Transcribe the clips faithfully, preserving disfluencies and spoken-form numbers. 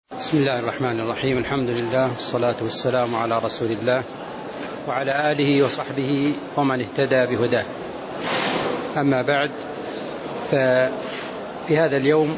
بسم الله الرحمن الرحيم. الحمد لله والصلاة والسلام على رسول الله وعلى آله وصحبه ومن اهتدى بهداه. أما بعد، ففي هذا اليوم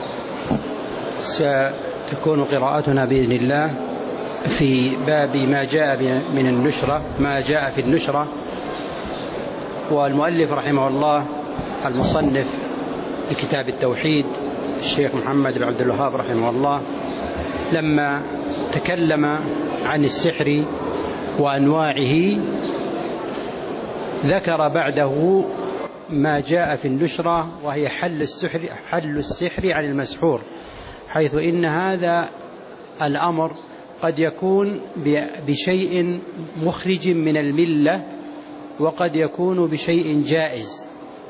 ستكون قراءتنا بإذن الله في باب ما جاء من النشرة ما جاء في النشرة. والمؤلف رحمه الله المصنف لكتاب التوحيد الشيخ محمد بن عبد الوهاب رحمه الله لما تكلم عن السحر وأنواعه ذكر بعده ما جاء في النشرة، وهي حل السحر حل السحر عن المسحور، حيث إن هذا الأمر قد يكون بشيء مخرج من الملة وقد يكون بشيء جائز.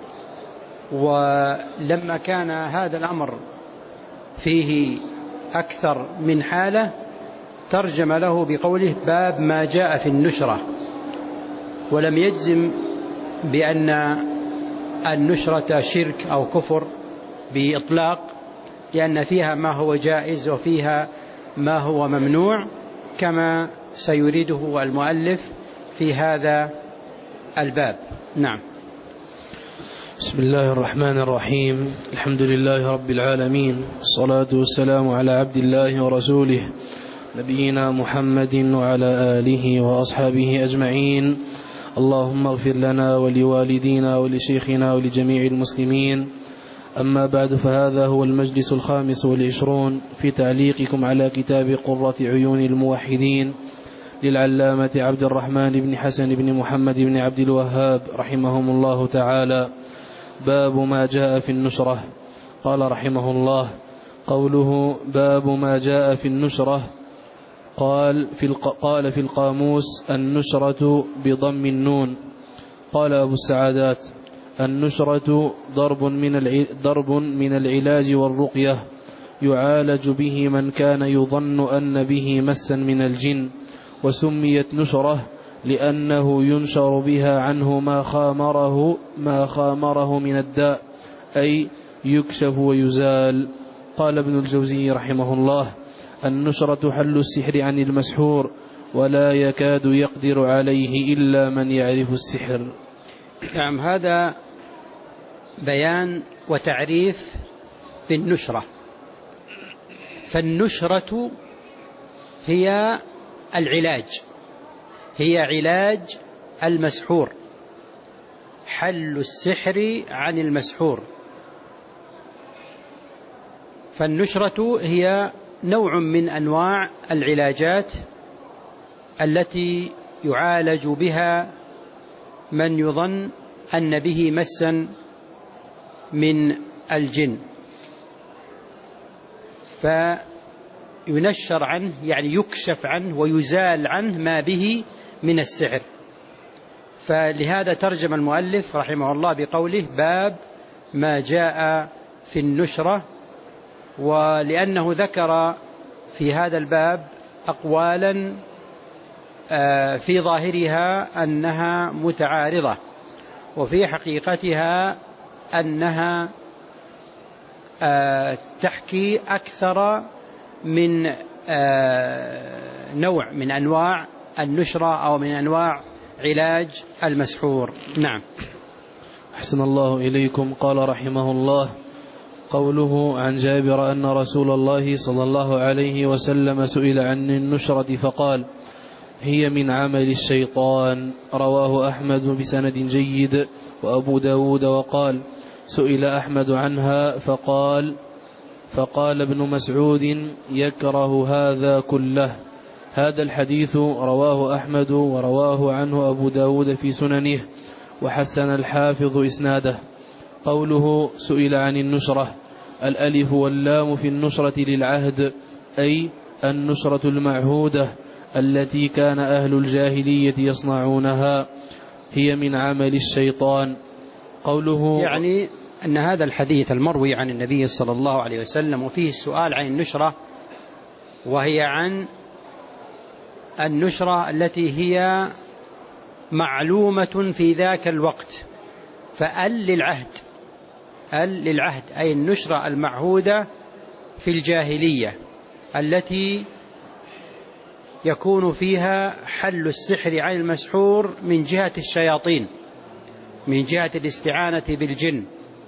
ولما كان هذا الأمر فيه أكثر من حالة ترجم له بقوله باب ما جاء في النشرة، ولم يجزم بأن النشرة شرك أو كفر بإطلاق، لأن فيها ما هو جائز وفيها ما هو ممنوع، كما سيريده المؤلف في هذا الباب. نعم. بسم الله الرحمن الرحيم. الحمد لله رب العالمين، الصلاة والسلام على عبد الله ورسوله نبينا محمد وعلى آله وأصحابه أجمعين. اللهم اغفر لنا ولوالدينا ولشيخنا ولجميع المسلمين. أما بعد، فهذا هو المجلس الخامس والعشرون في تعليقكم على كتاب قرة عيون الموحدين للعلامة عبد الرحمن بن حسن بن محمد بن عبد الوهاب رحمهم الله تعالى. باب ما جاء في النشرة. قال رحمه الله: قوله باب ما جاء في النشرة، قال في, الق... قال في القاموس النشرة بضم النون. قال أبو السعادات: النشرة ضرب من, الع... ضرب من العلاج والرقية يعالج به من كان يظن أن به مسا من الجن، وسميت نشرة لأنه ينشر بها عنه ما خامره ما خامره من الداء، أي يكشف ويزال. قال ابن الجوزي رحمه الله: النشرة حل السحر عن المسحور، ولا يكاد يقدر عليه إلا من يعرف السحر. نعم، هذا بيان وتعريف بالنشرة. فالنشرة هي العلاج، هي علاج المسحور، حل السحر عن المسحور. فالنشرة هي نوع من أنواع العلاجات التي يعالج بها من يظن أن به مسا من الجن، فينشر عنه يعني يكشف عنه ويزال عنه ما به من السحر. فلهذا ترجم المؤلف رحمه الله بقوله باب ما جاء في النشرة، ولأنه ذكر في هذا الباب أقوالا في ظاهرها أنها متعارضة، وفي حقيقتها أنها تحكي أكثر من نوع من أنواع النشرة أو من أنواع علاج المسحور. نعم. أحسن الله إليكم. قال رحمه الله: قوله عن جابر أن رسول الله صلى الله عليه وسلم سئل عن النشرة فقال: هي من عمل الشيطان. رواه أحمد بسند جيد وأبو داود. وقال: سئل أحمد عنها فقال فقال ابن مسعود: يكره هذا كله. هذا الحديث رواه أحمد ورواه عنه أبو داود في سننه، وحسن الحافظ إسناده. قوله سئل عن النشرة، الألف واللام في النشرة للعهد، أي النشرة المعهودة التي كان أهل الجاهلية يصنعونها، هي من عمل الشيطان. قوله يعني أن هذا الحديث المروي عن النبي صلى الله عليه وسلم وفيه السؤال عن النشرة، وهي عن النشرة التي هي معلومة في ذاك الوقت، فأل للعهد، أل للعهد أي النشرة المعهودة في الجاهلية، التي يكون فيها حل السحر عن المسحور من جهة الشياطين، من جهة الاستعانة بالجن.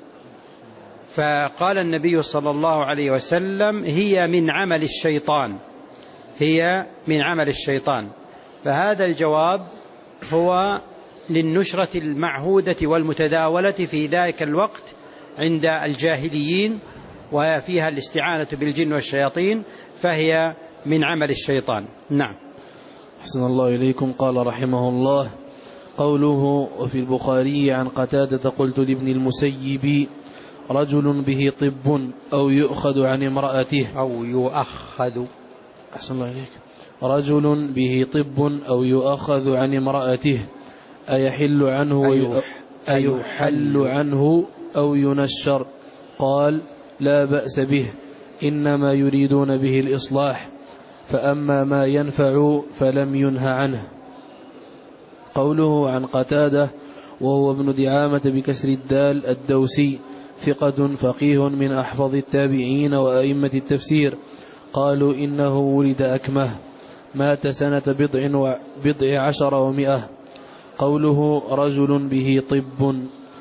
فقال النبي صلى الله عليه وسلم: هي من عمل الشيطان، هي من عمل الشيطان. فهذا الجواب هو للنشرة المعهودة والمتداولة في ذلك الوقت عند الجاهليين، وفيها الاستعانة بالجن والشياطين، فهي من عمل الشيطان. نعم. أحسن الله إليكم. قال رحمه الله: قوله: وفي البخاري عن قتادة قلت لابن المسيب: رجل به طب أو يؤخذ عن امرأته أو يؤخذ أحسن الله إليك رجل به طب أو يؤخذ عن امرأته أيحل عنه أيحل عنه أو ينشر؟ قال: لا بأس به، إنما يريدون به الإصلاح، فأما ما ينفع فلم ينه عنه. قوله عن قتادة وهو ابن دعامة بكسر الدال الدوسي، ثقة فقيه من أحفظ التابعين وأئمة التفسير. قالوا إنه ولد أكمه، مات سنة بضع, و... بضع عشر ومئة. قوله رجل به طب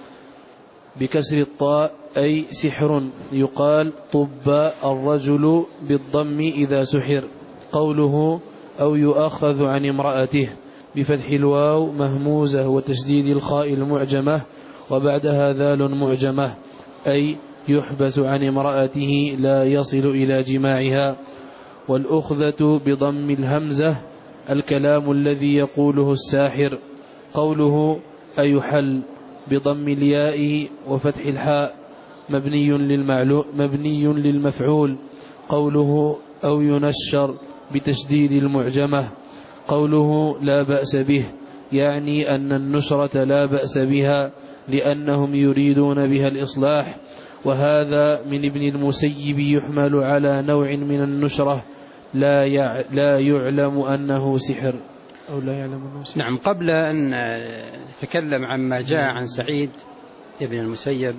بكسر الطاء أي سحر، يقال طب الرجل بالضم إذا سحر. قوله أو يؤخذ عن امرأته بفتح الواو مهموزة وتشديد الخاء المعجمة وبعدها ذال معجمة، أي يحبس عن امرأته لا يصل إلى جماعها. والأخذة بضم الهمزة الكلام الذي يقوله الساحر. قوله أيحل بضم الياء وفتح الحاء مبني للمعلو مبني للمفعول. قوله أو ينشر بتشديد المعجمة. قوله لا بأس به، يعني أن النشرة لا بأس بها لأنهم يريدون بها الإصلاح، وهذا من ابن المسيب يحمل على نوع من النشرة لا لا يعلم أنه سحر أو لا يعلم أنه سحر. نعم. قبل أن نتكلم عما جاء عن سعيد ابن المسيب،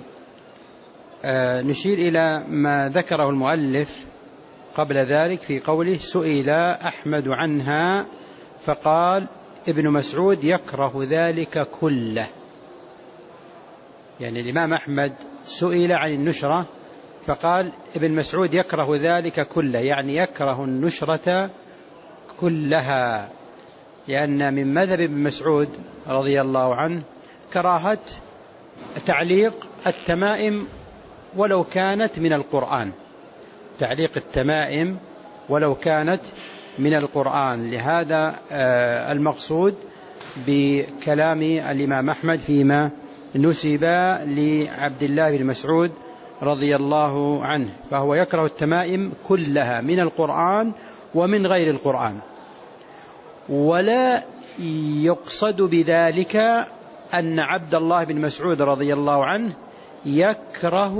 نشير إلى ما ذكره المؤلف قبل ذلك في قوله سئل أحمد عنها فقال ابن مسعود يكره ذلك كله. يعني الإمام أحمد سئل عن النشرة فقال ابن مسعود يكره ذلك كله، يعني يكره النشرة كلها، لأن من مذهب ابن مسعود رضي الله عنه كراهة تعليق التمائم ولو كانت من القرآن، تعليق التمائم ولو كانت من القرآن. لهذا المقصود بكلام الإمام أحمد فيما نسب لعبد الله بن مسعود رضي الله عنه، فهو يكره التمائم كلها من القرآن ومن غير القرآن. ولا يقصد بذلك أن عبد الله بن مسعود رضي الله عنه يكره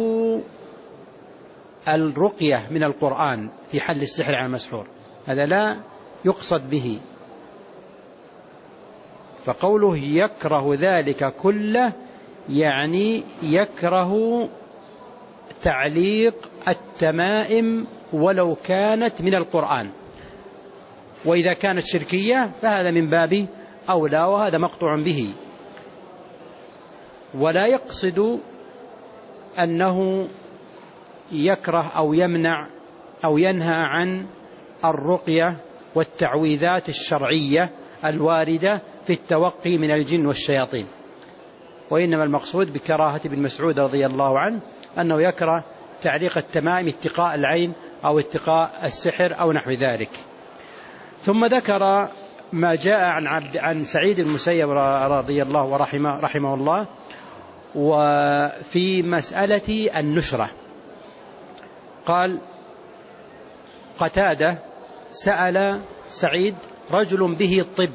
الرقية من القرآن في حل السحر على المسحور، هذا لا يقصد به. فقوله يكره ذلك كله يعني يكره تعليق التمائم ولو كانت من القرآن، وإذا كانت شركية فهذا من باب أولى، وهذا مقطوع به. ولا يقصد أنه يكره أو يمنع أو ينهى عن الرقية والتعويذات الشرعية الواردة في التوقي من الجن والشياطين، وإنما المقصود بكراهة ابن مسعود رضي الله عنه أنه يكره تعليق التمائم اتقاء العين أو اتقاء السحر أو نحو ذلك. ثم ذكر ما جاء عن, عبد عن سعيد المسيب رضي الله ورحمه رحمه الله وفي مسألة النشرة. قال قتادة سأل سعيد رجل به طب،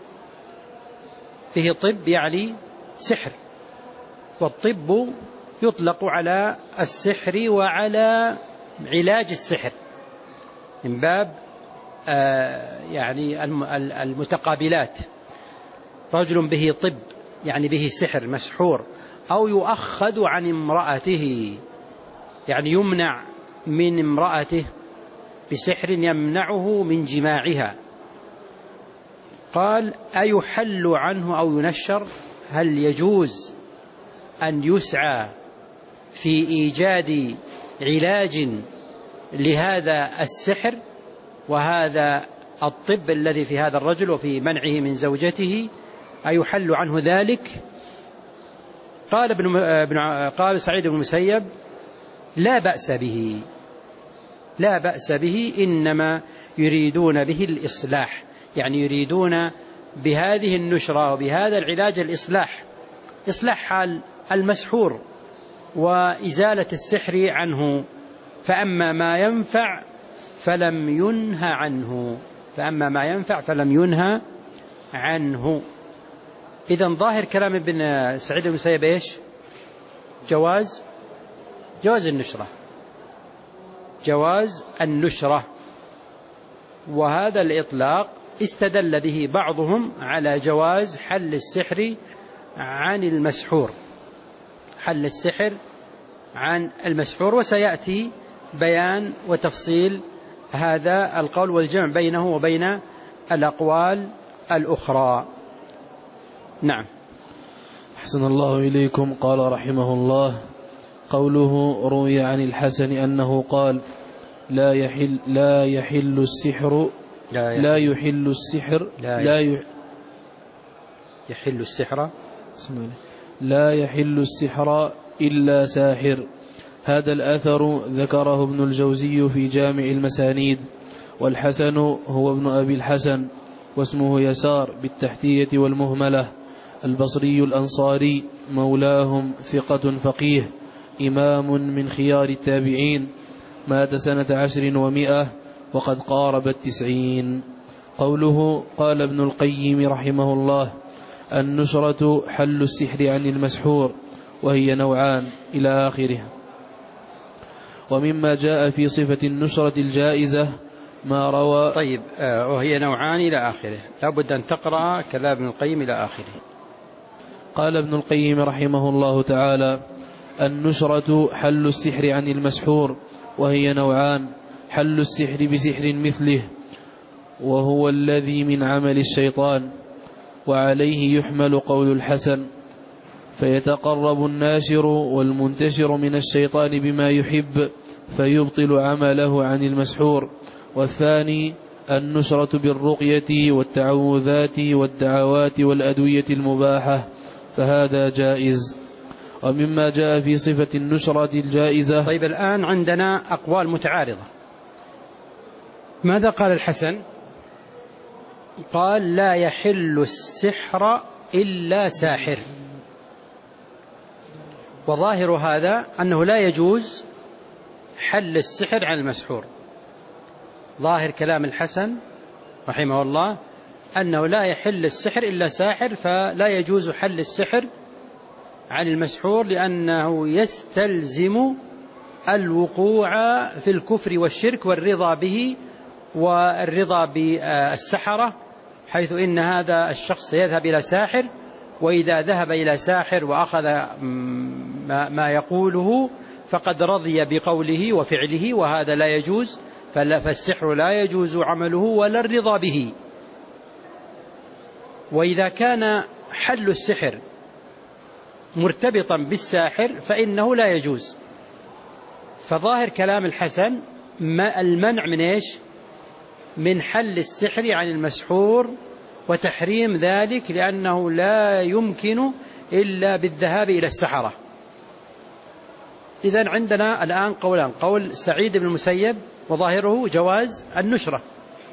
به طب يعني سحر، والطب يطلق على السحر وعلى علاج السحر من باب آه يعني المتقابلات. رجل به طب يعني به سحر مسحور، أو يؤخذ عن امرأته يعني يمنع من امرأته بسحر يمنعه من جماعها. قال: أيحل عنه أو ينشر؟ هل يجوز أن يسعى في إيجاد علاج لهذا السحر وهذا الطب الذي في هذا الرجل وفي منعه من زوجته؟ أيحل عنه ذلك؟ قال ابن قال سعيد بن المسيب: لا بأس به، لا بأس به، إنما يريدون به الإصلاح، يعني يريدون بهذه النشرة وبهذا العلاج الإصلاح، إصلاح حال المسحور وإزالة السحر عنه. فأما ما ينفع فلم ينهى عنه، فأما ما ينفع فلم ينهى عنه. إذن ظاهر كلام ابن سعيد بن المسيب إيش؟ جواز جواز النشرة، جواز النشرة. وهذا الإطلاق استدل به بعضهم على جواز حل السحر عن المسحور، حل السحر عن المسحور. وسيأتي بيان وتفصيل هذا القول والجمع بينه وبين الأقوال الأخرى. نعم. أحسن الله إليكم. قال رحمه الله: قوله روي عن الحسن أنه قال: لا يحل لا يحل السحر لا يحل, لا يحل السحر لا, لا يحل, يحل السحر لا يحل السحر إلا ساحر. هذا الأثر ذكره ابن الجوزي في جامع المسانيد. والحسن هو ابن أبي الحسن، واسمه يسار بالتحتية والمهملة، البصري الأنصاري، مولاهم، ثقة فقيه، إمام من خيار التابعين، مات سنة عشر ومئة وقد قارب التسعين. قوله قال ابن القيم رحمه الله: النشرة حل السحر عن المسحور، وهي نوعان، إلى آخره. ومما جاء في صفة النشرة الجائزة ما روى. طيب، وهي نوعان إلى آخره، لابد أن تقرأ كلام ابن القيم إلى آخره. قال ابن القيم رحمه الله تعالى: النشرة حل السحر عن المسحور، وهي نوعان: حل السحر بسحر مثله، وهو الذي من عمل الشيطان، وعليه يحمل قول الحسن، فيتقرب الناشر والمنتشر من الشيطان بما يحب فيبطل عمله عن المسحور. والثاني النشرة بالرقية والتعوذات والدعوات والأدوية المباحة، فهذا جائز. ومما جاء في صفة النشرة الجائزة. طيب، الآن عندنا أقوال متعارضة. ماذا قال الحسن؟ قال: لا يحل السحر إلا ساحر. وظاهر هذا أنه لا يجوز حل السحر عن المسحور. ظاهر كلام الحسن رحمه الله أنه لا يحل السحر إلا ساحر، فلا يجوز حل السحر عن المسحور، لأنه يستلزم الوقوع في الكفر والشرك والرضا به والرضا بالسحرة، حيث إن هذا الشخص يذهب إلى ساحر، وإذا ذهب إلى ساحر وأخذ ما يقوله فقد رضي بقوله وفعله، وهذا لا يجوز. فالسحر لا يجوز عمله ولا الرضا به. وإذا كان حل السحر مرتبطا بالساحر فإنه لا يجوز. فظاهر كلام الحسن المنع من إيش؟ من حل السحر عن المسحور وتحريم ذلك، لأنه لا يمكن إلا بالذهاب إلى السحرة. إذن عندنا الآن قولان: قول سعيد بن المسيب وظاهره جواز النشرة،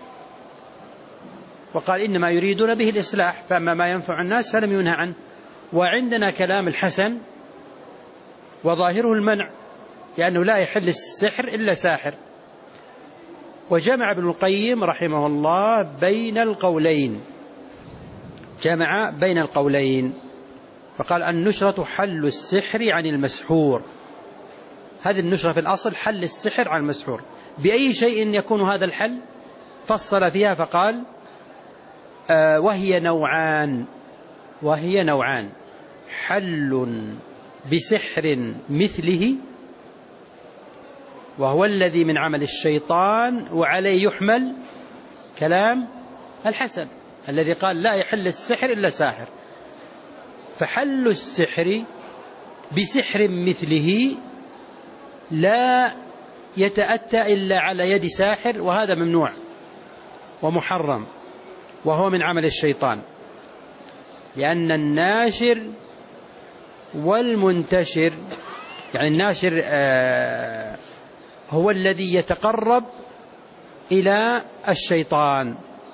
وقال إنما يريدون به الإصلاح، فأما ما ينفع الناس فلم ينهى عنه. وعندنا كلام الحسن وظاهره المنع، لأنه لا يحل السحر إلا ساحر. وجمع ابن القيم رحمه الله بين القولين، جمع بين القولين فقال: النشرة حل السحر عن المسحور. هذه النشرة في الأصل حل السحر عن المسحور. بأي شيء يكون هذا الحل؟ فصل فيها فقال: آه وهي نوعان، وهي نوعان: حل بسحر مثله، وهو الذي من عمل الشيطان، وعليه يحمل كلام الحسن الذي قال لا يحل السحر إلا ساحر. فحل السحر بسحر مثله لا يتأتى إلا على يد ساحر، وهذا ممنوع ومحرم، وهو من عمل الشيطان، لأن الناشر والمنتشر، يعني الناشر آه هو الذي يتقرب إلى الشيطان،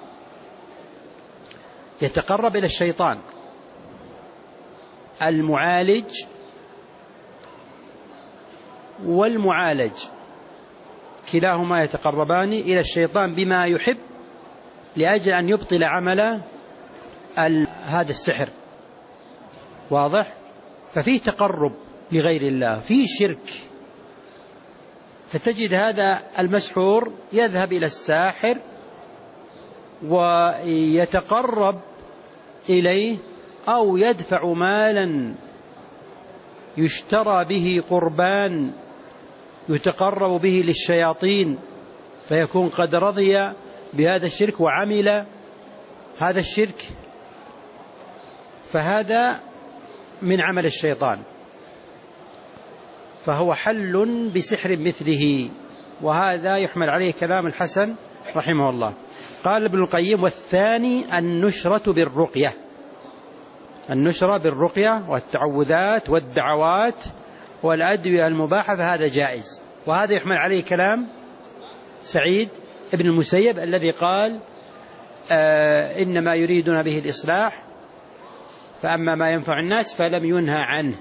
يتقرب إلى الشيطان. المعالج والمعالج كلاهما يتقربان إلى الشيطان بما يحب لأجل أن يبطل عمل هذا السحر. واضح؟ ففيه تقرب لغير الله، فيه شرك. فتجد هذا المسحور يذهب إلى الساحر ويتقرب إليه، أو يدفع مالا يشترى به قربان يتقرب به للشياطين، فيكون قد رضي بهذا الشرك وعمل هذا الشرك، فهذا من عمل الشيطان، فهو حل بسحر مثله، وهذا يحمل عليه كلام الحسن رحمه الله. قال ابن القيم: والثاني النشرة بالرقية، النشرة بالرقية والتعوذات والدعوات والأدوية المباحة، فهذا جائز، وهذا يحمل عليه كلام سعيد ابن المسيب الذي قال آه إنما يريدون به الإصلاح، فأما ما ينفع الناس فلم ينهى عنه.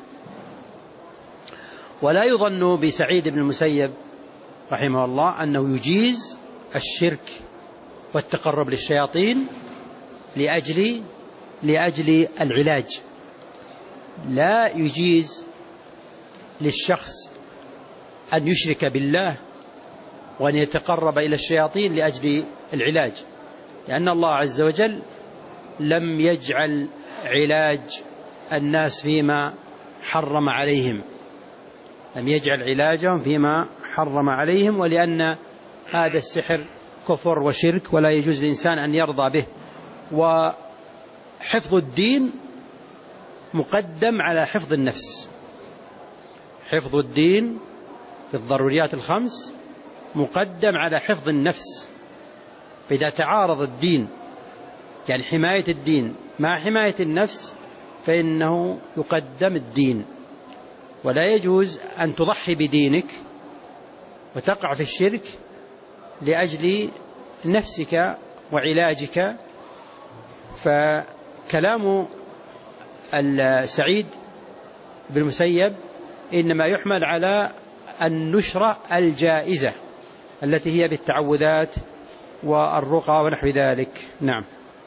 ولا يظن بسعيد بن المسيب رحمه الله أنه يجيز الشرك والتقرب للشياطين لأجل لأجل العلاج، لا يجيز للشخص أن يشرك بالله وأن يتقرب إلى الشياطين لأجل العلاج، لأن الله عز وجل لم يجعل علاج الناس فيما حرم عليهم، لم يجعل علاجهم فيما حرم عليهم، ولأن هذا السحر كفر وشرك ولا يجوز للإنسان أن يرضى به. وحفظ الدين مقدم على حفظ النفس، حفظ الدين في الضروريات الخمس مقدم على حفظ النفس. فإذا تعارض الدين، يعني حماية الدين مع حماية النفس، فإنه يقدم الدين، ولا يجوز أن تضحي بدينك وتقع في الشرك لأجل نفسك وعلاجك. فكلام السعيد بن المسيب إنما يحمل على النشرة الجائزة التي هي بالتعوذات والرقى ونحو ذلك. نعم.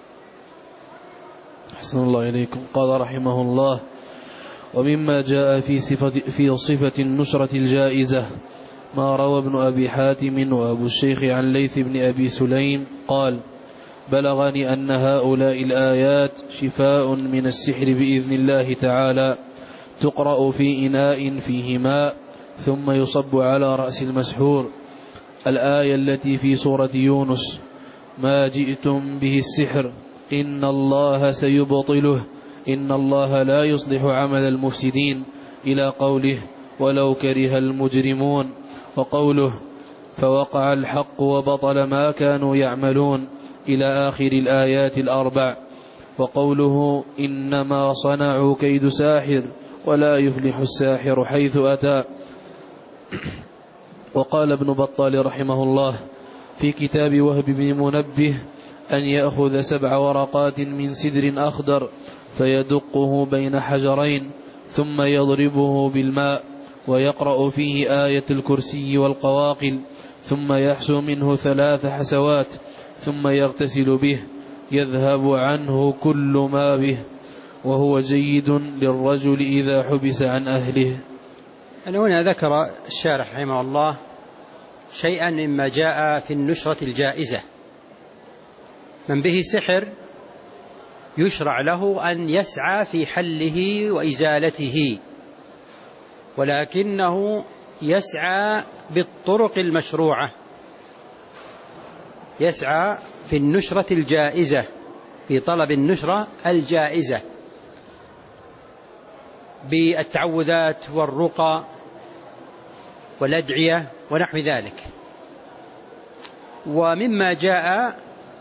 أحسن الله إليكم. قال رحمه الله: ومما جاء في صفة, في صفة النشرة الجائزة ما روى ابن أبي حاتم وأبو الشيخ عن ليث بن أبي سليم قال: بلغني أن هؤلاء الآيات شفاء من السحر بإذن الله تعالى، تقرأ في إناء فيه ماء ثم يصب على رأس المسحور. الآية التي في سورة يونس: ما جئتم به السحر إن الله سيبطله إن الله لا يصلح عمل المفسدين، إلى قوله: ولو كره المجرمون، وقوله: فوقع الحق وبطل ما كانوا يعملون، إلى آخر الآيات الأربع، وقوله: إنما صنعوا كيد ساحر ولا يفلح الساحر حيث أتى. وقال ابن بطال رحمه الله في كتاب وهب بن منبه: أن يأخذ سبع ورقات من سدر أخضر فيدقه بين حجرين ثم يضربه بالماء ويقرأ فيه آية الكرسي والقواقل، ثم يحسو منه ثلاث حسوات ثم يغتسل به، يذهب عنه كل ما به، وهو جيد للرجل إذا حبس عن أهله. أنا هنا ذكر الشارح رحمه الله شيئا مما جاء في النشرة الجائزة. من به سحر يشرع له أن يسعى في حله وإزالته، ولكنه يسعى بالطرق المشروعة، يسعى في النشرة الجائزة، في طلب النشرة الجائزة بالتعوذات والرقى والأدعية ونحو ذلك. ومما جاء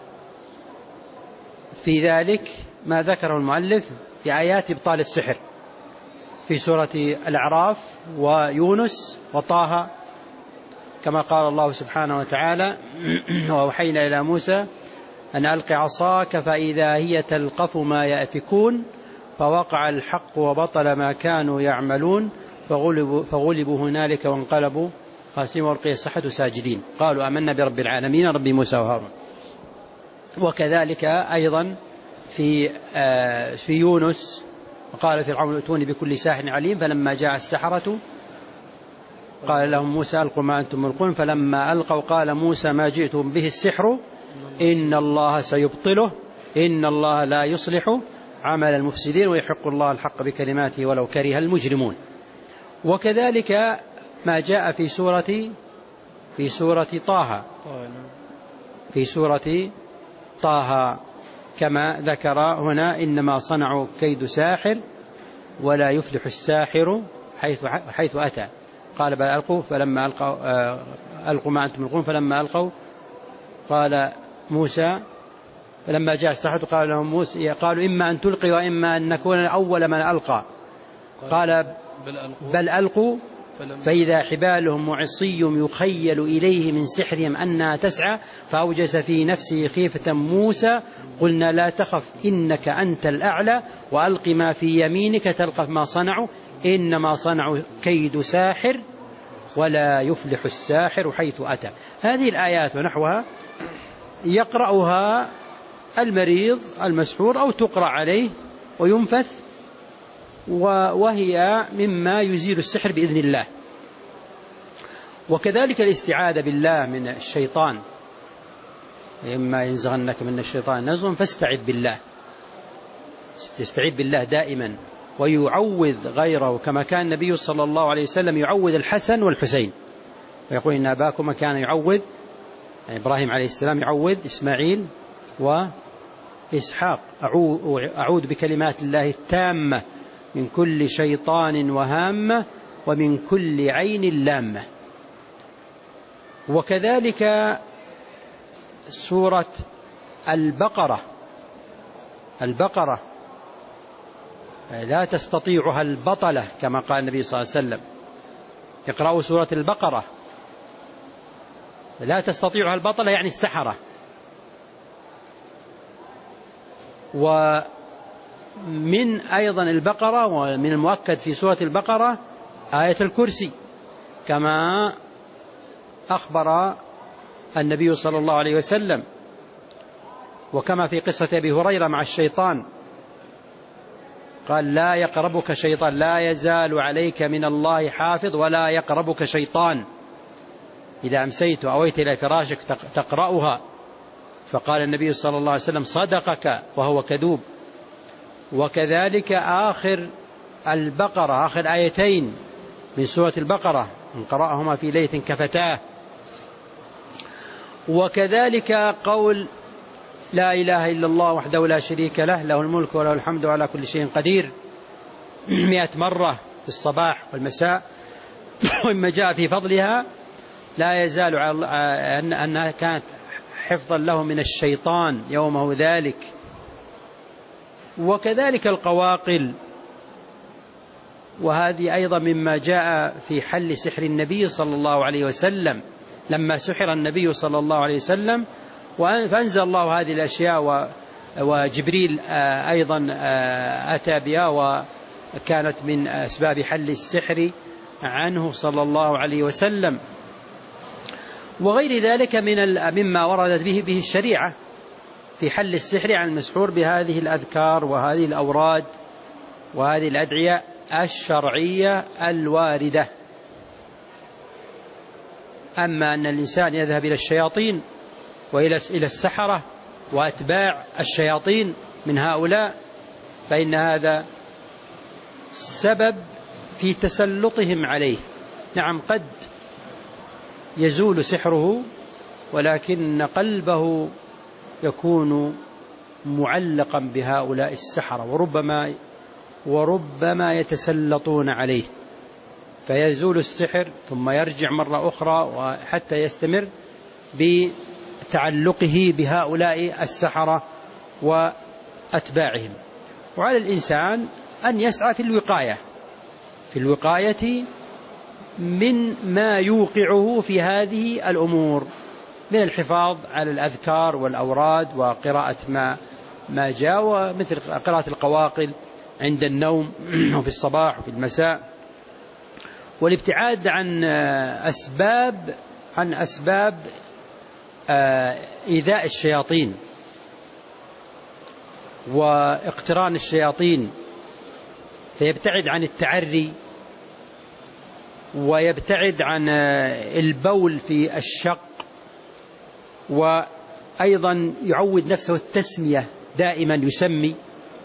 في ذلك ما ذكره المؤلف في آيات إبطال السحر في سورة الأعراف ويونس وطه، كما قال الله سبحانه وتعالى: وأوحينا إلى موسى أن ألق عصاك فإذا هي تلقف ما يأفكون فوقع الحق وبطل ما كانوا يعملون فغلبوا, فغلبوا هنالك وانقلبوا خاسرين والقي السحرة ساجدين قالوا آمنا برب العالمين رب موسى وهارون. وكذلك أيضا في في يونس وقال فرعون ائتوني بكل ساحر عليم فلما جاء السحرة قال لهم موسى ألقوا ما أنتم ملقون فلما ألقوا قال موسى ما جئتم به السحر إن الله سيبطله إن الله لا يصلح عمل المفسدين ويحق الله الحق بكلماته ولو كره المجرمون. وكذلك ما جاء في سورة في سورة طه في سورة طه كما ذكر هنا: إنما صنعوا كيد ساحر ولا يفلح الساحر حيث حيث أتى. قال بل ألقوا فلما ألقوا ألقوا ما أنتم ملقون فلما ألقوا قال موسى فلما جاء السحرة قال لهم موسى قالوا إما أن تلقي وإما أن نكون أول من ألقى. قال بل ألقوا فإذا حبالهم وعصي يخيل إليه من سحرهم أنها تسعى فأوجس في نفسه خيفة موسى قلنا لا تخف إنك أنت الأعلى وألق ما في يمينك تلقف ما صنعوا إنما صنعوا كيد ساحر ولا يفلح الساحر حيث أتى. هذه الآيات ونحوها يقرأها المريض المسحور أو تقرأ عليه وينفث، وهي مما يزيل السحر بإذن الله. وكذلك الاستعاذة بالله من الشيطان، إما ينزغنك من الشيطان نزغ فاستعذ بالله، استعذ بالله دائما ويعوذ غيره، كما كان النبي صلى الله عليه وسلم يعوذ الحسن والحسين ويقول إن أباكما كان يعوذ، يعني إبراهيم عليه السلام يعوذ إسماعيل وإسحاق: أعوذ بكلمات الله التامة من كل شيطان وهامة ومن كل عين لامة. وكذلك سورة البقرة البقرة لا تستطيعها البطلة كما قال النبي صلى الله عليه وسلم: اقرأوا سورة البقرة. لا تستطيعها البطلة يعني السحرة. ومن أيضا البقرة ومن المؤكد في سورة البقرة آية الكرسي، كما أخبر النبي صلى الله عليه وسلم، وكما في قصة أبي هريرة مع الشيطان قال: لا يقربك شيطان، لا يزال عليك من الله حافظ ولا يقربك شيطان، إذا أمسيت أويت إلى فراشك تقرأها. فقال النبي صلى الله عليه وسلم: صدقك وهو كذوب. وكذلك آخر البقرة آخر آيتين من سورة البقرة من قرأهما في ليلة كفتاه. وكذلك قول لا إله إلا الله وحده لا شريك له له الملك وله الحمد وعلى كل شيء قدير مئة مرة في الصباح والمساء. وإما جاء في فضلها لا يزال أنها كانت حفظا له من الشيطان يومه ذلك. وكذلك القواقل، وهذه أيضا مما جاء في حل سحر النبي صلى الله عليه وسلم لما سحر النبي صلى الله عليه وسلم، فأنزل الله هذه الأشياء وجبريل أيضا أتى بها وكانت من أسباب حل السحر عنه صلى الله عليه وسلم. وغير ذلك من مما وردت به به الشريعة في حل السحر عن المسحور بهذه الأذكار وهذه الأوراد وهذه الأدعية الشرعية الواردة. أما أن الإنسان يذهب إلى الشياطين وإلى إلى السحرة وأتباع الشياطين من هؤلاء فإن هذا سبب في تسلطهم عليه نعم قد يزول سحره ولكن قلبه يكون معلقا بهؤلاء السحرة، وربما وربما يتسلطون عليه فيزول السحر ثم يرجع مرة أخرى وحتى يستمر بتعلقه بهؤلاء السحرة وأتباعهم. وعلى الإنسان أن يسعى في الوقاية في الوقاية من ما يوقعه في هذه الأمور، من الحفاظ على الأذكار والأوراد وقراءة ما ما جاء، مثل قراءة القواقل عند النوم وفي الصباح وفي المساء، والابتعاد عن أسباب عن أسباب إيذاء الشياطين واقتران الشياطين، فيبتعد عن التعري ويبتعد عن البول في الشق، وأيضا يعود نفسه التسمية دائما، يسمي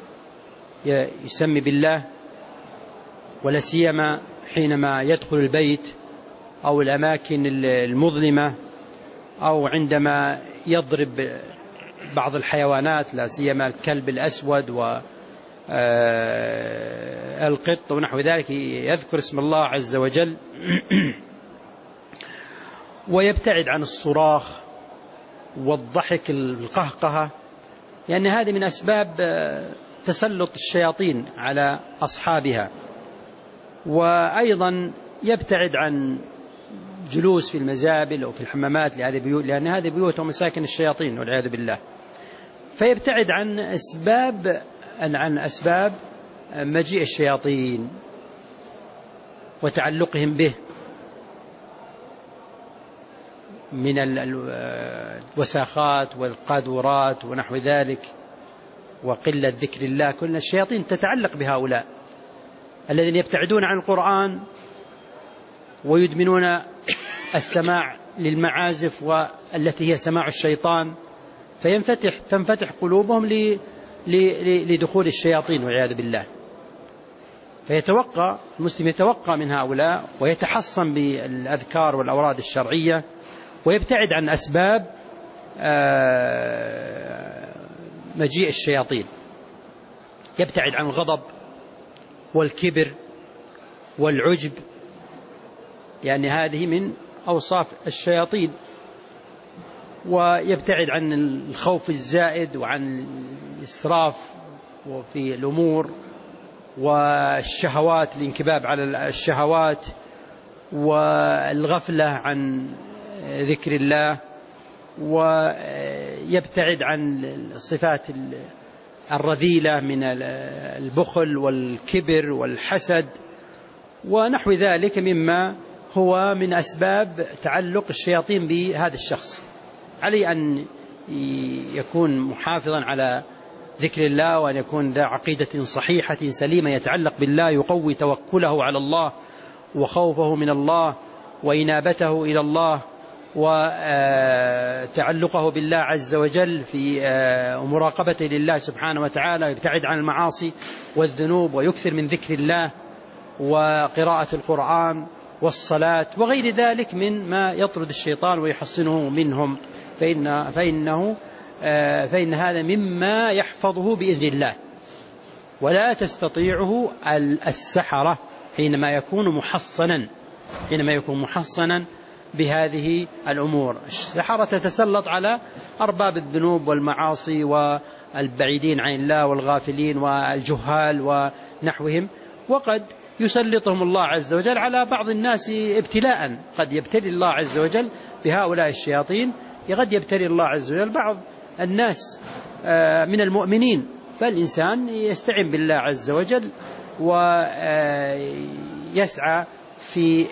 يسمي بالله، ولا سيما حينما يدخل البيت أو الأماكن المظلمة أو عندما يضرب بعض الحيوانات، لا سيما الكلب الأسود والقط ونحو ذلك، يذكر اسم الله عز وجل. ويبتعد عن الصراخ والضحك القهقهة، لأن هذه من أسباب تسلط الشياطين على أصحابها. وأيضا يبتعد عن جلوس في المزابل أو في الحمامات، لأن هذه بيوت ومساكن الشياطين والعياذ بالله. فيبتعد عن أسباب عن أسباب مجيء الشياطين وتعلقهم به من الوساخات والقاذورات ونحو ذلك وقلة ذكر الله. كل الشياطين تتعلق بهؤلاء الذين يبتعدون عن القرآن ويدمنون السماع للمعازف والتي هي سماع الشيطان، فينفتح تنفتح قلوبهم لدخول الشياطين والعياذ بالله. فيتوقع المسلم يتوقع من هؤلاء ويتحصن بالأذكار والأوراد الشرعية، ويبتعد عن أسباب مجيء الشياطين. يبتعد عن الغضب والكبر والعجب، يعني هذه من أوصاف الشياطين. ويبتعد عن الخوف الزائد وعن الإسراف في الأمور والشهوات، الانكباب على الشهوات والغفلة عن ذكر الله. ويبتعد عن الصفات الرذيلة من البخل والكبر والحسد ونحو ذلك مما هو من أسباب تعلق الشياطين بهذا الشخص. عليه أن يكون محافظا على ذكر الله، وأن يكون ذا عقيدة صحيحة سليمة يتعلق بالله، يقوي توكله على الله وخوفه من الله وإنابته إلى الله وتعلقه بالله عز وجل في مراقبته لله سبحانه وتعالى. يبتعد عن المعاصي والذنوب ويكثر من ذكر الله وقراءة القرآن والصلاة وغير ذلك من ما يطرد الشيطان ويحصنه منهم، فإن فإنه فإن هذا مما يحفظه بإذن الله. ولا تستطيعه السحرة حينما يكون محصنا حينما يكون محصنا بهذه الأمور. السحرة تتسلط على أرباب الذنوب والمعاصي والبعيدين عن الله والغافلين والجهال ونحوهم، وقد يسلطهم الله عز وجل على بعض الناس ابتلاء. قد يبتلي الله عز وجل بهؤلاء الشياطين، قد يبتلي الله عز وجل بعض الناس من المؤمنين، فالإنسان يستعين بالله عز وجل ويسعى في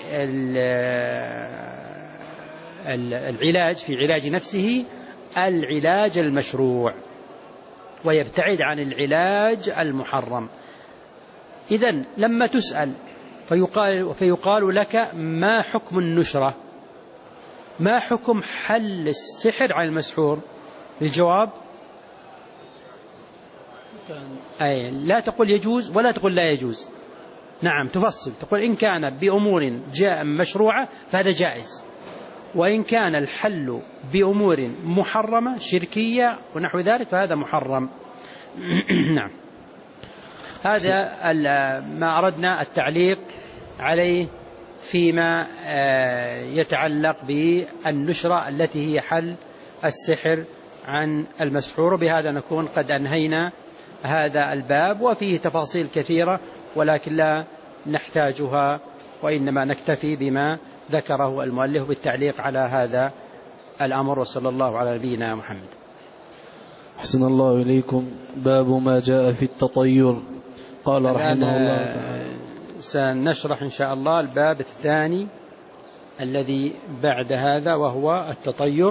العلاج في علاج نفسه العلاج المشروع، ويبتعد عن العلاج المحرم. إذن لما تسأل فيقال, فيقال لك ما حكم النشرة، ما حكم حل السحر عن المسحور؟ الجواب أي لا تقول يجوز ولا تقول لا يجوز، نعم تفصل، تقول إن كان بأمور جاء مشروعة فهذا جائز، وإن كان الحل بأمور محرمة شركية ونحو ذلك فهذا محرم. نعم، هذا ما أردنا التعليق عليه فيما يتعلق بالنشرة التي هي حل السحر عن المسحور. بهذا نكون قد أنهينا هذا الباب، وفيه تفاصيل كثيرة ولكن لا نحتاجها، وإنما نكتفي بما ذكره المؤلف بالتعليق على هذا الأمر. وصلى الله على نبينا محمد. حسن الله إليكم. باب ما جاء في التطير. قال رحمه الله تعالى سنشرح إن شاء الله الباب الثاني الذي بعد هذا وهو التطير،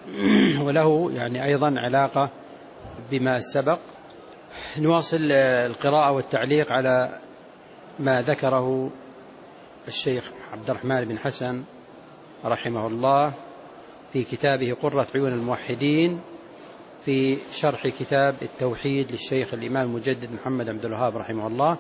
وله يعني أيضا علاقة بما سبق. نواصل القراءة والتعليق على ما ذكره الشيخ عبد الرحمن بن حسن رحمه الله في كتابه قرة عيون الموحدين في شرح كتاب التوحيد للشيخ الإمام المجدد محمد عبد الوهاب رحمه الله،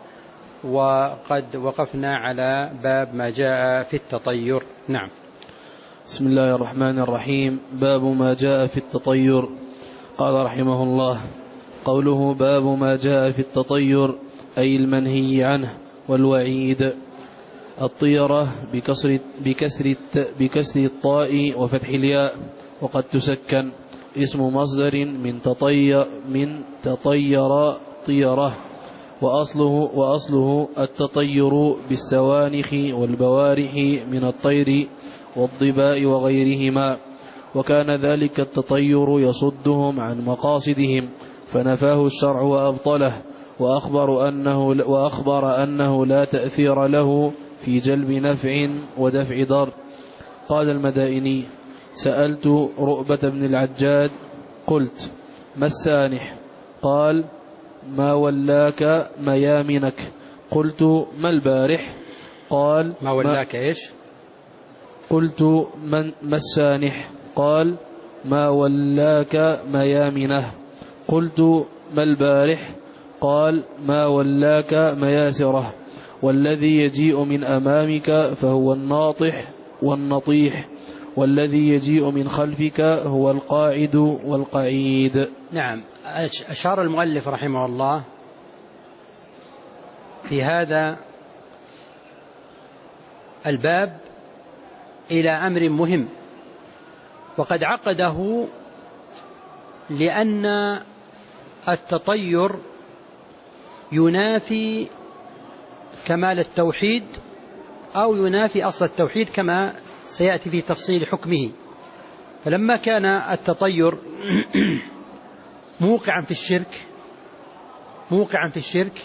وقد وقفنا على باب ما جاء في التطير. نعم. بسم الله الرحمن الرحيم. باب ما جاء في التطير. قال رحمه الله: قوله باب ما جاء في التطير أي المنهي عنه والوعيد. الطيرة بكسر, بكسر, بكسر الطاء وفتح الياء، وقد تسكن، اسم مصدر من تطير, من تطير طيرة، وأصله, وأصله التطير بالسوانخ والبوارح من الطير والضباء وغيرهما، وكان ذلك التطير يصدهم عن مقاصدهم فنفاه الشرع وأبطله، وأخبر أنه, وأخبر أنه لا تأثير له في جلب نفع ودفع ضر. قال المدائني: سألت رؤبة بن العجاد قلت: ما السانح؟ قال: ما ولاك ميامنك. قلت: ما البارح؟ قال: ما ولاك إيش؟ قلت: من ما السانح؟ قال: ما ولاك ميامنه. قلت: ما البارح؟ قال: ما ولاك مياسره. والذي يجيء من أمامك فهو الناطح والنطيح، والذي يجيء من خلفك هو القاعد والقعيد. نعم. أشار المؤلف رحمه الله في هذا الباب إلى أمر مهم، وقد عقده لأن التطير ينافي كمال التوحيد أو ينافي أصل التوحيد كما سيأتي في تفصيل حكمه. فلما كان التطير موقعا في الشرك موقعا في الشرك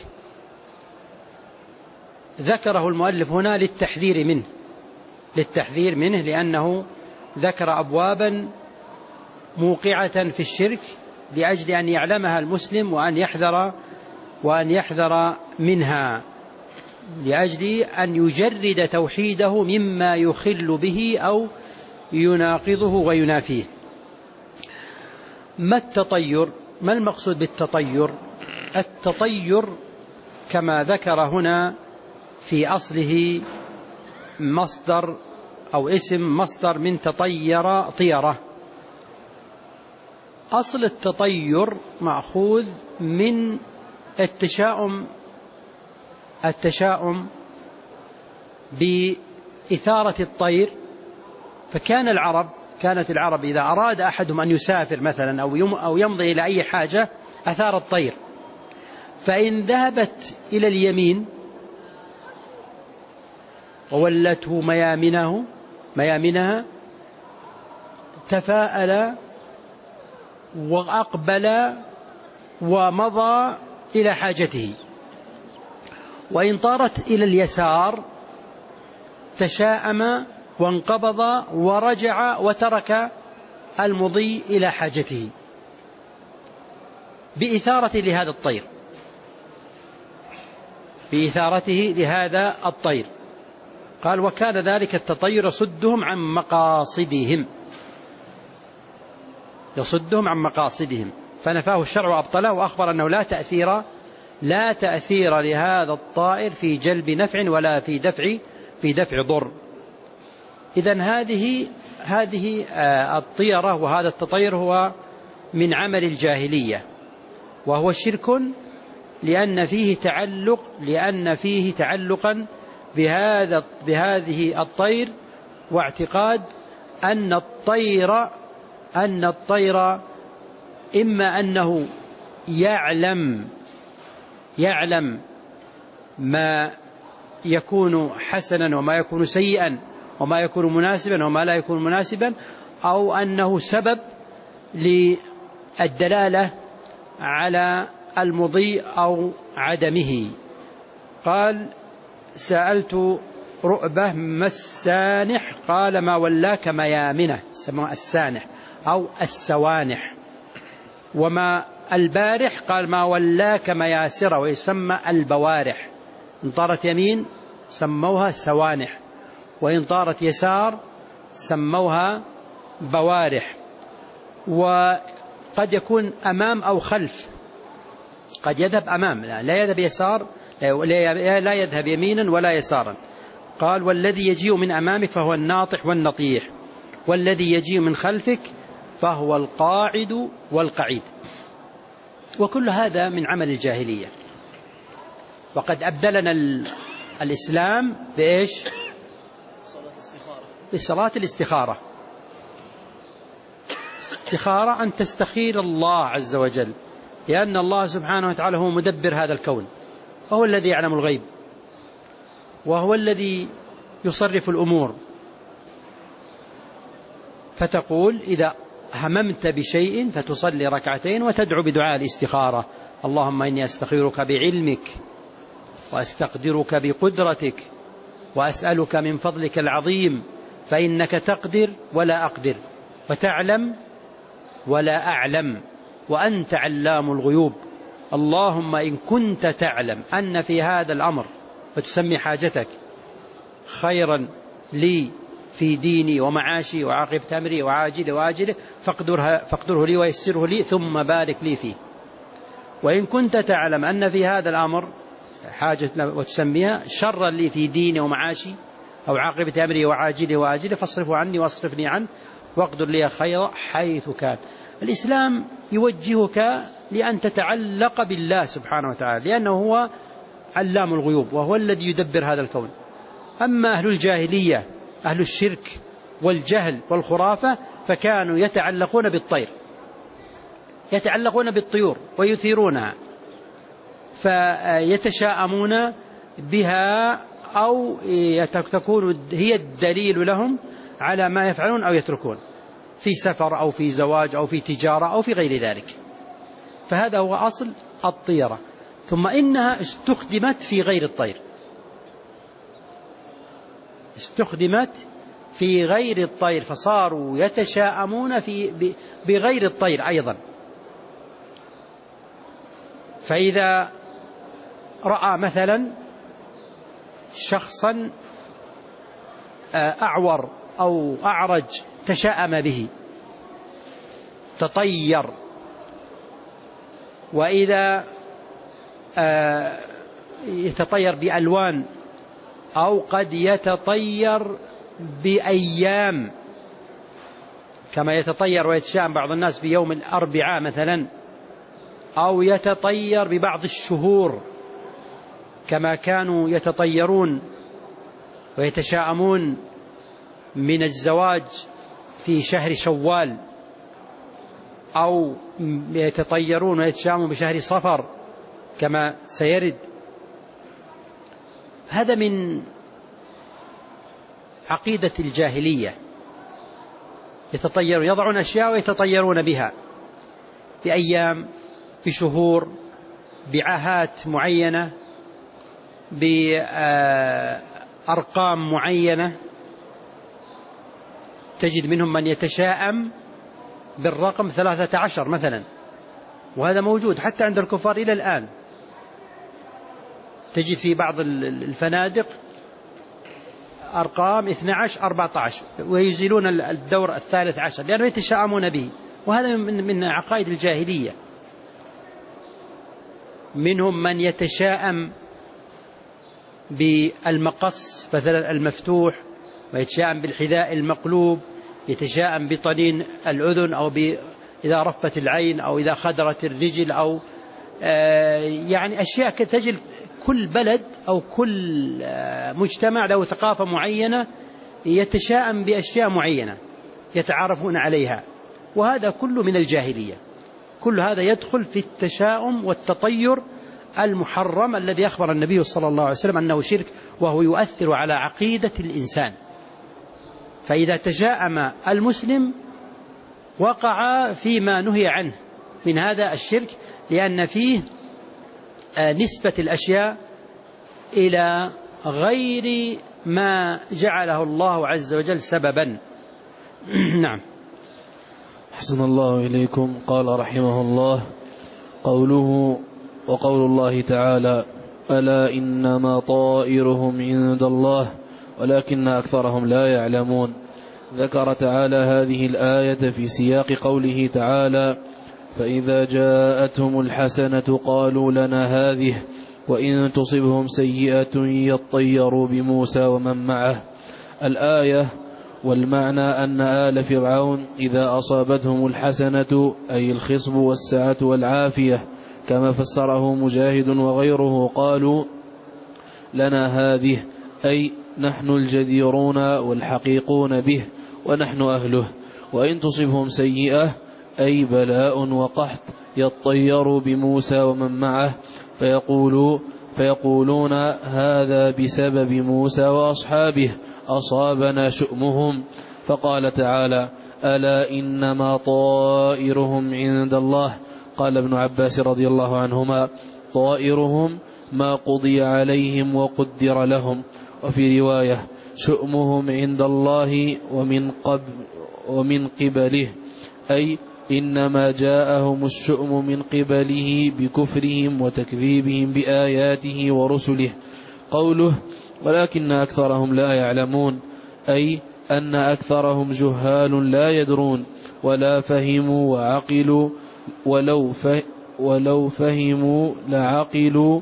ذكره المؤلف هنا للتحذير منه للتحذير منه لأنه ذكر أبوابا موقعة في الشرك لأجل أن يعلمها المسلم وأن يحذر وأن يحذر منها، لأجل أن يجرد توحيده مما يخل به أو يناقضه وينافيه. ما التطير؟ ما المقصود بالتطير؟ التطير كما ذكر هنا في أصله مصدر أو اسم مصدر من تطير طيرة. أصل التطير مأخوذ من التشاؤم التشاؤم بإثارة الطير. فكان العرب كانت العرب إذا أراد أحدهم أن يسافر مثلا أو يمضي إلى أي حاجة أثار الطير، فإن ذهبت إلى اليمين وولته ميامنه ميامنها تفاءل وأقبل ومضى إلى حاجته، وإن طارت إلى اليسار تشاءم وانقبض ورجع وترك المضي إلى حاجته بإثارة لهذا الطير بإثارته لهذا الطير. قال: وكان ذلك التطير يصدهم عن مقاصدهم يصدهم عن مقاصدهم فنفاه الشرع وأبطله، وأخبر أنه لا تأثير لا تأثير لهذا الطائر في جلب نفع ولا في دفع في دفع ضر. إذن هذه هذه الطيرة وهذا التطير هو من عمل الجاهلية، وهو شرك لأن فيه تعلق لأن فيه تعلقا بهذا بهذه الطير، واعتقاد أن الطير أن الطير إما أنه يعلم يعلم ما يكون حسنا وما يكون سيئا، وما يكون مناسبا وما لا يكون مناسبا، أو أنه سبب للدلالة على المضي أو عدمه. قال: سألت رؤبة ما السانح؟ قال: ما ولاك ميامنه، سموه السانح أو السوانح. وما البارح؟ قال: ما ولاك مياسرة، ويسمى البوارح. إن طارت يمين سموها سوانح، وإن طارت يسار سموها بوارح. وقد يكون أمام أو خلف، قد يذهب أمام لا يذهب يسار، لا يذهب يمينا ولا يسارا. قال: والذي يجيء من أمامك فهو الناطح والنطيح، والذي يجيء من خلفك فهو القاعد والقعيد. وكل هذا من عمل الجاهلية. وقد أبدلنا الإسلام بإيش؟ بصلاة الاستخارة. استخارة أن تستخير الله عز وجل، لأن الله سبحانه وتعالى هو مدبر هذا الكون، وهو الذي يعلم الغيب، وهو الذي يصرف الأمور. فتقول إذا هممت بشيء فتصلي ركعتين وتدعو بدعاء الاستخارة: اللهم إني أستخيرك بعلمك، وأستقدرك بقدرتك، وأسألك من فضلك العظيم، فإنك تقدر ولا أقدر، وتعلم ولا أعلم، وأنت علام الغيوب. اللهم إن كنت تعلم أن في هذا الأمر، وتسمي حاجتك، خيرا لي في ديني ومعاشي وعاقبة أمري وعاجله وآجله، فاقدره لي ويسره لي، ثم بارك لي فيه. وإن كنت تعلم أن في هذا الأمر حاجة، وتسميها شرا لي في ديني ومعاشي أو عاقبة أمري وعاجله وآجله، فاصرفه عني واصرفني عنه، واقدر لي خيرا حيث كان. الإسلام يوجهك لأن تتعلق بالله سبحانه وتعالى، لأنه هو علام الغيوب، وهو الذي يدبر هذا الكون. أما أهل الجاهلية، أهل الشرك والجهل والخرافة، فكانوا يتعلقون بالطير، يتعلقون بالطيور ويثيرونها، فيتشاءمون بها، أو تكون هي الدليل لهم على ما يفعلون أو يتركون في سفر أو في زواج أو في تجارة أو في غير ذلك. فهذا هو أصل الطيرة. ثم إنها استخدمت في غير الطير، استخدمت في غير الطير، فصاروا يتشاءمون في بغير الطير أيضا. فإذا رأى مثلا شخصا أعور أو أعرج تشاءم به، تطير. وإذا يتطير بألوان، أو قد يتطير بأيام، كما يتطير ويتشاءم بعض الناس بيوم الأربعاء مثلا، أو يتطير ببعض الشهور، كما كانوا يتطيرون ويتشاءمون من الزواج في شهر شوال، أو يتطيرون ويتشاءمون بشهر صفر كما سيرد. هذا من عقيدة الجاهلية، يتطيرون، يضعون أشياء ويتطيرون بها بأيام، بشهور، بعاهات معينة، بأرقام معينة. تجد منهم من يتشاءم بالرقم ثلاثة عشر مثلا، وهذا موجود حتى عند الكفار إلى الآن. تجد في بعض الفنادق أرقام اثني عشر أربعة عشر، ويزيلون الدور الثالث عشر لأنه يتشاءمون به، وهذا من عقائد الجاهلية. منهم من يتشاءم بالمقص مثلا المفتوح، ويتشاءم بالحذاء المقلوب، يتشاءم بطنين الأذن، أو إذا رفت العين، أو إذا خدرت الرجل، أو يعني أشياء تجد. كل بلد أو كل مجتمع له ثقافة معينة يتشاءم بأشياء معينة يتعارفون عليها، وهذا كله من الجاهلية. كل هذا يدخل في التشاؤم والتطير المحرم الذي أخبر النبي صلى الله عليه وسلم أنه شرك، وهو يؤثر على عقيدة الإنسان. فإذا تشاءم المسلم وقع فيما نهي عنه من هذا الشرك، لأن فيه نسبة الأشياء إلى غير ما جعله الله عز وجل سببا. نعم. أحسن الله إليكم. قال رحمه الله: قوله وقول الله تعالى: ألا إنما طائرهم عند الله ولكن أكثرهم لا يعلمون. ذكر تعالى هذه الآية في سياق قوله تعالى: فإذا جاءتهم الحسنة قالوا لنا هذه وإن تصبهم سيئة يطيروا بموسى ومن معه. الآية والمعنى أن آل فرعون إذا أصابتهم الحسنة أي الخصب والسعة والعافية كما فسره مجاهد وغيره قالوا لنا هذه أي نحن الجديرون والحقيقون به ونحن أهله، وإن تصبهم سيئة أي بلاء وقحط يطيروا بموسى ومن معه فيقولوا فيقولون هذا بسبب موسى وأصحابه أصابنا شؤمهم. فقال تعالى: ألا إنما طائرهم عند الله. قال ابن عباس رضي الله عنهما: طائرهم ما قضي عليهم وقدر لهم. وفي رواية: شؤمهم عند الله ومن, قبل ومن قبله، أي إنما جاءهم الشؤم من قبله بكفرهم وتكذيبهم بآياته ورسله. قوله: ولكن أكثرهم لا يعلمون، أي أن أكثرهم جهال لا يدرون ولا فهموا وعقلوا، ولو, فه ولو فهموا لعقلوا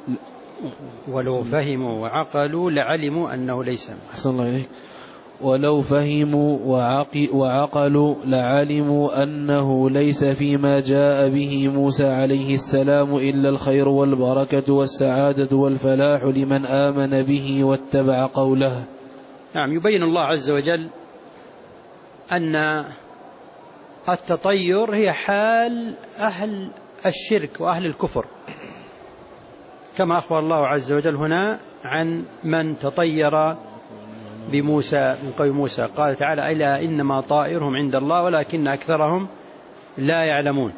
ولو فهموا وعقلوا لعلموا أنه ليس. أحسن الله إليك. ولو فهموا وعقلوا لعلموا أنه ليس فيما جاء به موسى عليه السلام إلا الخير والبركة والسعادة والفلاح لمن آمن به واتبع قوله. نعم. يبين الله عز وجل أن التطير هي حال أهل الشرك وأهل الكفر، كما أخبر الله عز وجل هنا عن من تطير بموسى من قوم موسى. قال تعالى: ألا إنما طائرهم عند الله ولكن أكثرهم لا يعلمون.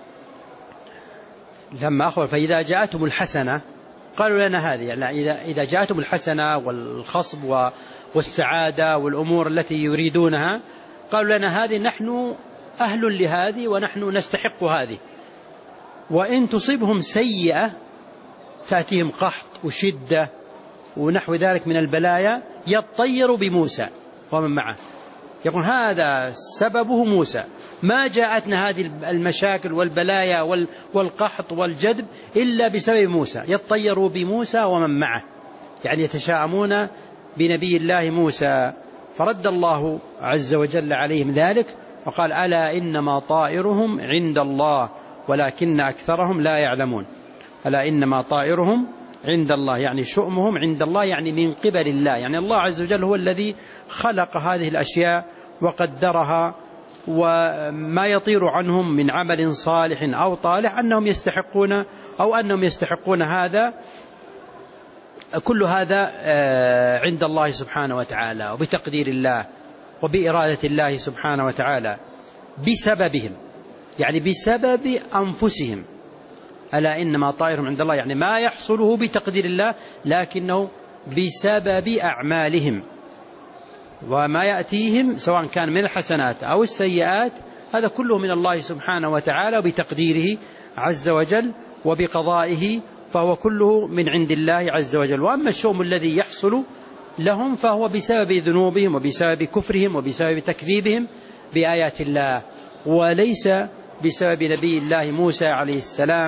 لما أخبر فإذا جاءتهم الحسنة قالوا لنا هذه، يعني إذا إذا جاءتهم الحسنة والخصب والسعادة والأمور التي يريدونها قالوا لنا هذه، نحن أهل لهذه ونحن نستحق هذه. وإن تصيبهم سيئة تأتيهم قحط وشدة ونحو ذلك من البلايا يطير بموسى ومن معه، يقول هذا سببه موسى، ما جاءتنا هذه المشاكل والبلايا والقحط والجدب إلا بسبب موسى. يطيروا بموسى ومن معه، يعني يتشاءمون بنبي الله موسى. فرد الله عز وجل عليهم ذلك وقال: ألا إنما طائرهم عند الله ولكن أكثرهم لا يعلمون. ألا إنما طائرهم عند الله، يعني شؤمهم عند الله، يعني من قبل الله، يعني الله عز وجل هو الذي خلق هذه الأشياء وقدرها، وما يطير عنهم من عمل صالح أو طالح أنهم يستحقون أو أنهم يستحقون هذا، كل هذا عند الله سبحانه وتعالى وبتقدير الله وبإرادة الله سبحانه وتعالى بسببهم، يعني بسبب أنفسهم. ألا إنما طائرهم عند الله، يعني ما يحصله بتقدير الله لكنه بسبب أعمالهم، وما يأتيهم سواء كان من الحسنات أو السيئات هذا كله من الله سبحانه وتعالى وبتقديره عز وجل وبقضائه، فهو كله من عند الله عز وجل. وأما الشؤم الذي يحصل لهم فهو بسبب ذنوبهم وبسبب كفرهم وبسبب تكذيبهم بآيات الله، وليس بسبب نبي الله موسى عليه السلام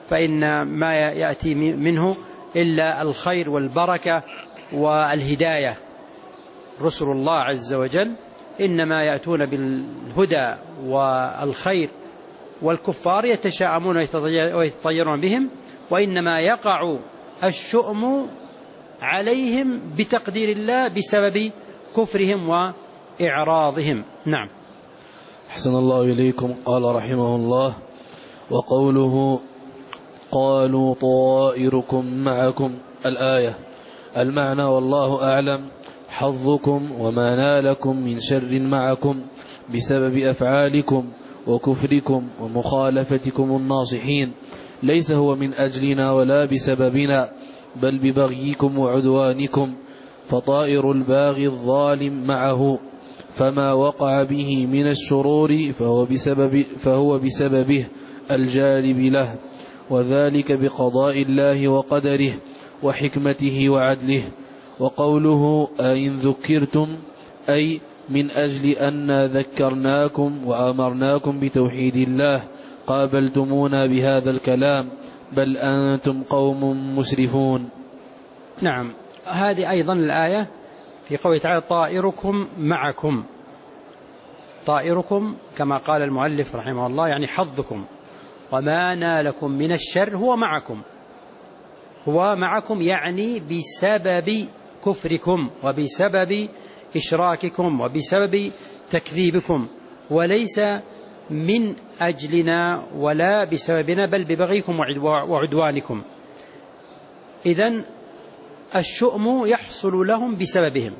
فإن ما يأتي منه إلا الخير والبركة والهداية. رسل الله عز وجل إنما يأتون بالهدى والخير، والكفار يتشاءمون ويتطيرون بهم، وإنما يقع الشؤم عليهم بتقدير الله بسبب كفرهم وإعراضهم. نعم. أحسن الله إليكم. قال رحمه الله: وقوله قالوا طائركم معكم، الآية. المعنى والله أعلم: حظكم وما نالكم من شر معكم بسبب أفعالكم وكفركم ومخالفتكم الناصحين، ليس هو من أجلنا ولا بسببنا، بل ببغيكم وعدوانكم، فطائر الباغي الظالم معه، فما وقع به من الشرور فهو بسبب فهو بسببه الجالب له، وذلك بقضاء الله وقدره وحكمته وعدله. وقوله أئن ذكرتم، أي من أجل أن ذكرناكم وأمرناكم بتوحيد الله قابلتمونا بهذا الكلام، بل أنتم قوم مسرفون. نعم. هذه أيضا الآية في قوله تعالى: طائركم معكم. طائركم كما قال المؤلف رحمه الله يعني حظكم، وما نالكم من الشر هو معكم. هو معكم يعني بسبب كفركم وبسبب إشراككم وبسبب تكذيبكم، وليس من أجلنا ولا بسببنا، بل ببغيكم وعدوانكم. إذن الشؤم يحصل لهم بسببهم.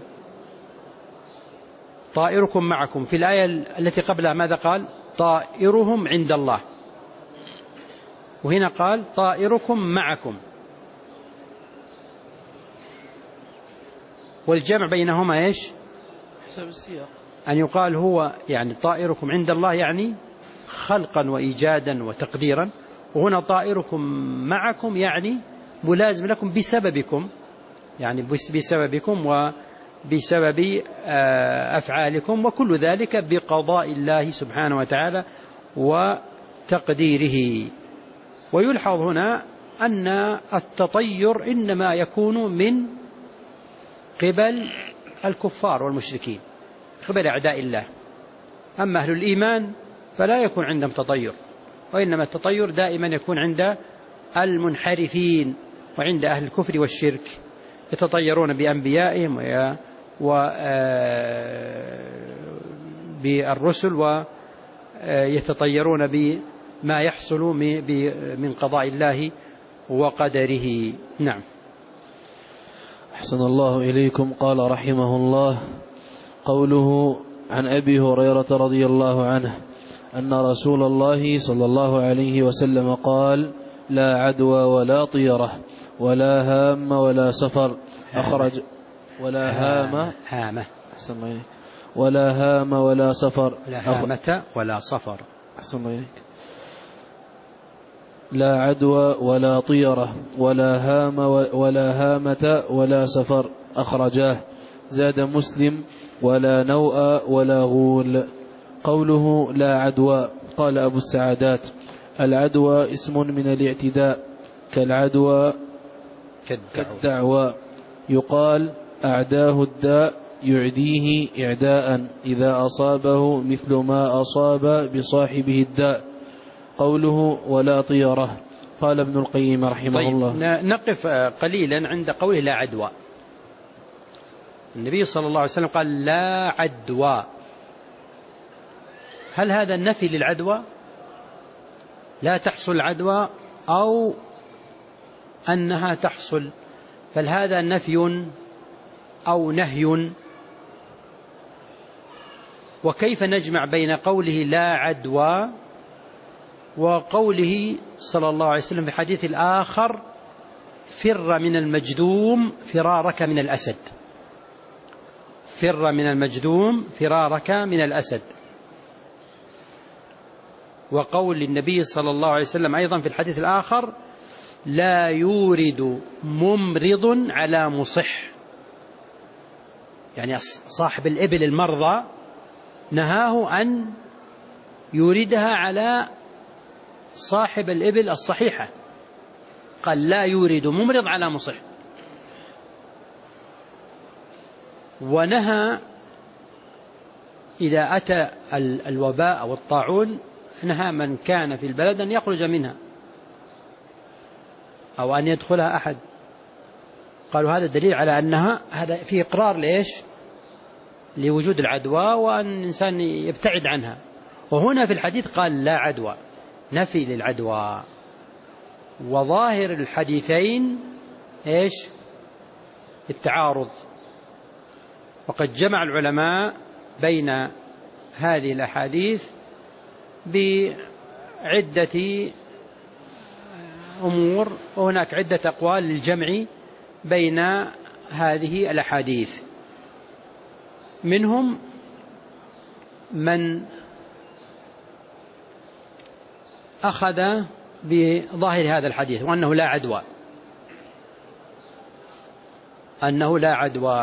طائركم معكم. في الآية التي قبلها ماذا قال؟ طائرهم عند الله. وهنا قال طائركم معكم، والجمع بينهما إيش؟ حسب السياق. أن يقال هو يعني طائركم عند الله يعني خلقا وإيجادا وتقديرا، وهنا طائركم معكم يعني ملازم لكم بسببكم، يعني بسببكم وبسبب أفعالكم، وكل ذلك بقضاء الله سبحانه وتعالى وتقديره. ويلحظ هنا أن التطير إنما يكون من قبل الكفار والمشركين، قبل أعداء الله. أما أهل الإيمان فلا يكون عندهم تطير، وإنما التطير دائما يكون عند المنحرفين وعند أهل الكفر والشرك، يتطيرون بأنبيائهم وبالرسل، ويتطيرون بما يحصل من قضاء الله وقدره. نعم. أحسن الله إليكم. قال رحمه الله: قوله عن أبي هريرة رضي الله عنه أن رسول الله صلى الله عليه وسلم قال: لا عدوى ولا طيرة ولا هام ولا سفر أخرج ولا هام هامة ولا هام ولا سفر لا هامة ولا صفر أحسن الله إليك. لا عدوى ولا طيرة ولا هام ولا هامة ولا سفر أخرجاه. زاد مسلم: ولا نوء ولا غول. قوله لا عدوى، قال أبو السعادات: العدوى اسم من الاعتداء كالعدوى كالدعوى، يقال أعداه الداء يعديه إعداء إذا أصابه مثل ما أصاب بصاحبه الداء. قوله ولا طيرة، قال ابن القيم رحمه طيب الله. نقف قليلا عند قوله لا عدوى. النبي صلى الله عليه وسلم قال لا عدوى، هل هذا النفي للعدوى؟ لا تحصل العدوى أو أنها تحصل؟ فهذا نفي أو نهي. وكيف نجمع بين قوله لا عدوى وقوله صلى الله عليه وسلم في حديث الآخر: فر من المجدوم فرارك من الأسد؟ فر من المجدوم فرارك من الأسد. وقول النبي صلى الله عليه وسلم أيضا في الحديث الآخر: لا يورد ممرض على مصح، يعني صاحب الإبل المرضى نهاه أن يوردها على صاحب الإبل الصحيحة، قال لا يورد ممرض على مصح. ونهى إذا أتى الوباء أو الطاعون نهى من كان في البلد أن يخرج منها أو أن يدخلها أحد. قالوا هذا دليل على أنها هذا فيه إقرار لإيش؟ لوجود العدوى وأن الإنسان يبتعد عنها. وهنا في الحديث قال لا عدوى، نفي للعدوى. وظاهر الحديثين إيش؟ التعارض. وقد جمع العلماء بين هذه الأحاديث بعدة أمور، وهناك عدة أقوال للجمع بين هذه الأحاديث. منهم من أخذ بظاهر هذا الحديث وأنه لا عدوى، أنه لا عدوى،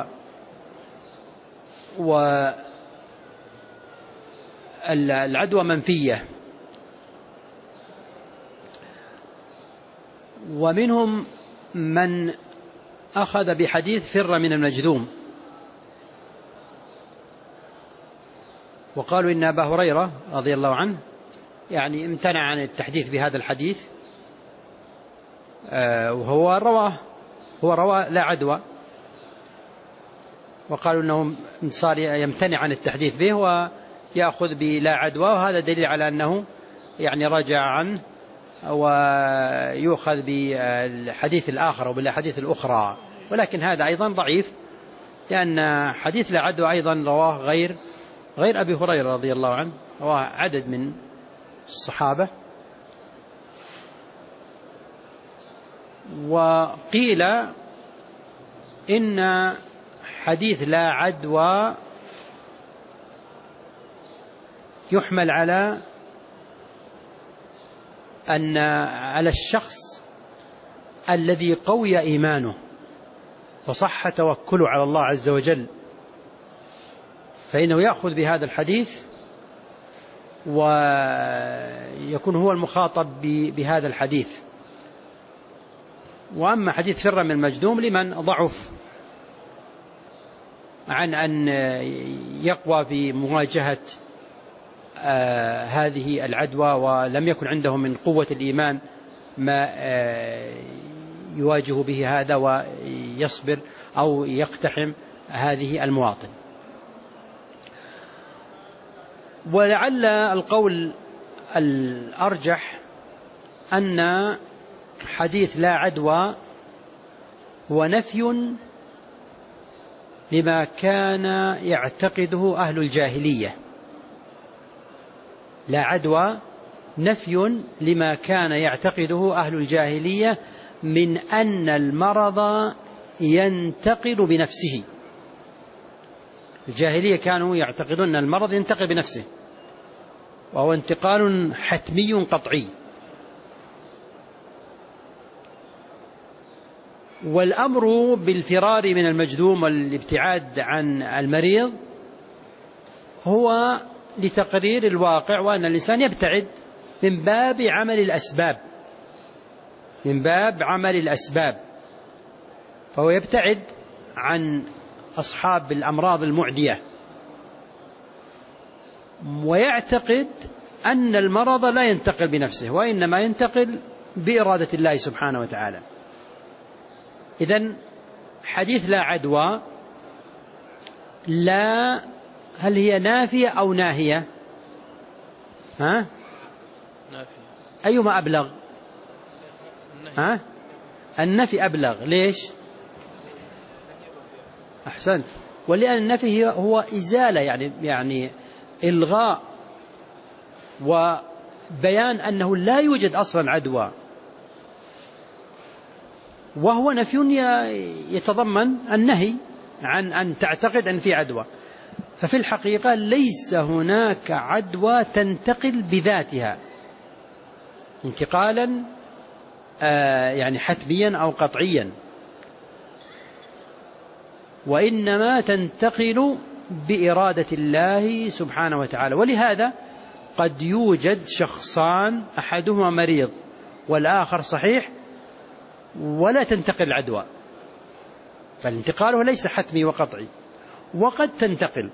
والعدوى منفية. ومنهم من أخذ بحديث فر من المجذوم، وقالوا إن أبا هريرة رضي الله عنه يعني امتنع عن التحديث بهذا الحديث، وهو رواه هو رواه لا عدوى، وقالوا أنه صار يمتنع عن التحديث به ويأخذ بلا عدوى، وهذا دليل على أنه يعني رجع عنه ويؤخذ بالحديث الآخر وبالحديث الأخرى. ولكن هذا أيضا ضعيف، لأن حديث لا عدوى أيضا رواه غير غير أبي هريرة رضي الله عنه، رواه عدد من الصحابة. وقيل إن حديث لا عدوى يحمل على أن على الشخص الذي قوي إيمانه وصح توكله على الله عز وجل، فإنه يأخذ بهذا الحديث ويكون هو المخاطب بهذا الحديث. وأما حديث فر من المجذوم لمن ضعف عن أن يقوى في مواجهة آه هذه العدوى ولم يكن عنده من قوة الإيمان ما آه يواجه به هذا ويصبر أو يقتحم هذه المواطن. ولعل القول الأرجح أن حديث لا عدوى هو نفي لما كان يعتقده أهل الجاهلية. لا عدوى نفي لما كان يعتقده أهل الجاهلية من أن المرض ينتقل بنفسه. الجاهلية كانوا يعتقدون أن المرض ينتقل بنفسه، وهو انتقال حتمي قطعي. والأمر بالفرار من المجذوم والابتعاد عن المريض هو لتقرير الواقع، وأن الإنسان يبتعد من باب عمل الأسباب من باب عمل الأسباب فهو يبتعد عن أصحاب الأمراض المعدية، ويعتقد أن المرض لا ينتقل بنفسه وإنما ينتقل بإرادة الله سبحانه وتعالى. إذن حديث لا عدوى لا هل هي نافية أو ناهية؟ ها؟ نافية. أيما أبلغ؟ ها؟ النفي أبلغ. ليش؟ أحسنت. ولأن النفي هو إزالة، يعني يعني إلغاء وبيان أنه لا يوجد أصلا عدوى، وهو نفي يتضمن النهي عن أن تعتقد أن في عدوى. ففي الحقيقة ليس هناك عدوى تنتقل بذاتها انتقالا آه يعني حتميا أو قطعيا، وإنما تنتقل بإرادة الله سبحانه وتعالى. ولهذا قد يوجد شخصان أحدهما مريض والآخر صحيح، ولا تنتقل العدوى، فالانتقاله ليس حتمي وقطعي، وقد تنتقل،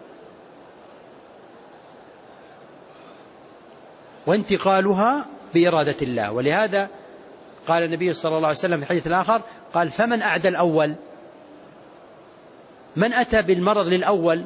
وانتقالها بإرادة الله. ولهذا قال النبي صلى الله عليه وسلم في الحديث الآخر قال: فمن أعدى الأول؟ من أتى بالمرض للأول؟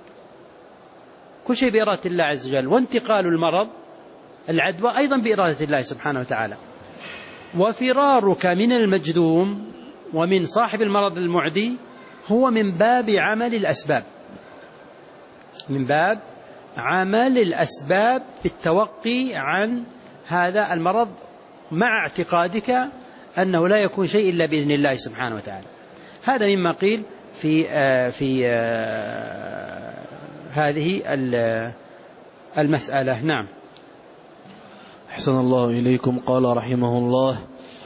كل شيء بإرادة الله عز وجل، وانتقال المرض العدوى أيضا بإرادة الله سبحانه وتعالى. وفرارك من المجذوم ومن صاحب المرض المعدي هو من باب عمل الأسباب، من باب عمل الأسباب بالتوقي عن هذا المرض، مع اعتقادك أنه لا يكون شيء إلا بإذن الله سبحانه وتعالى. هذا مما قيل في في هذه المسألة. نعم. أحسن الله إليكم. قال رحمه الله: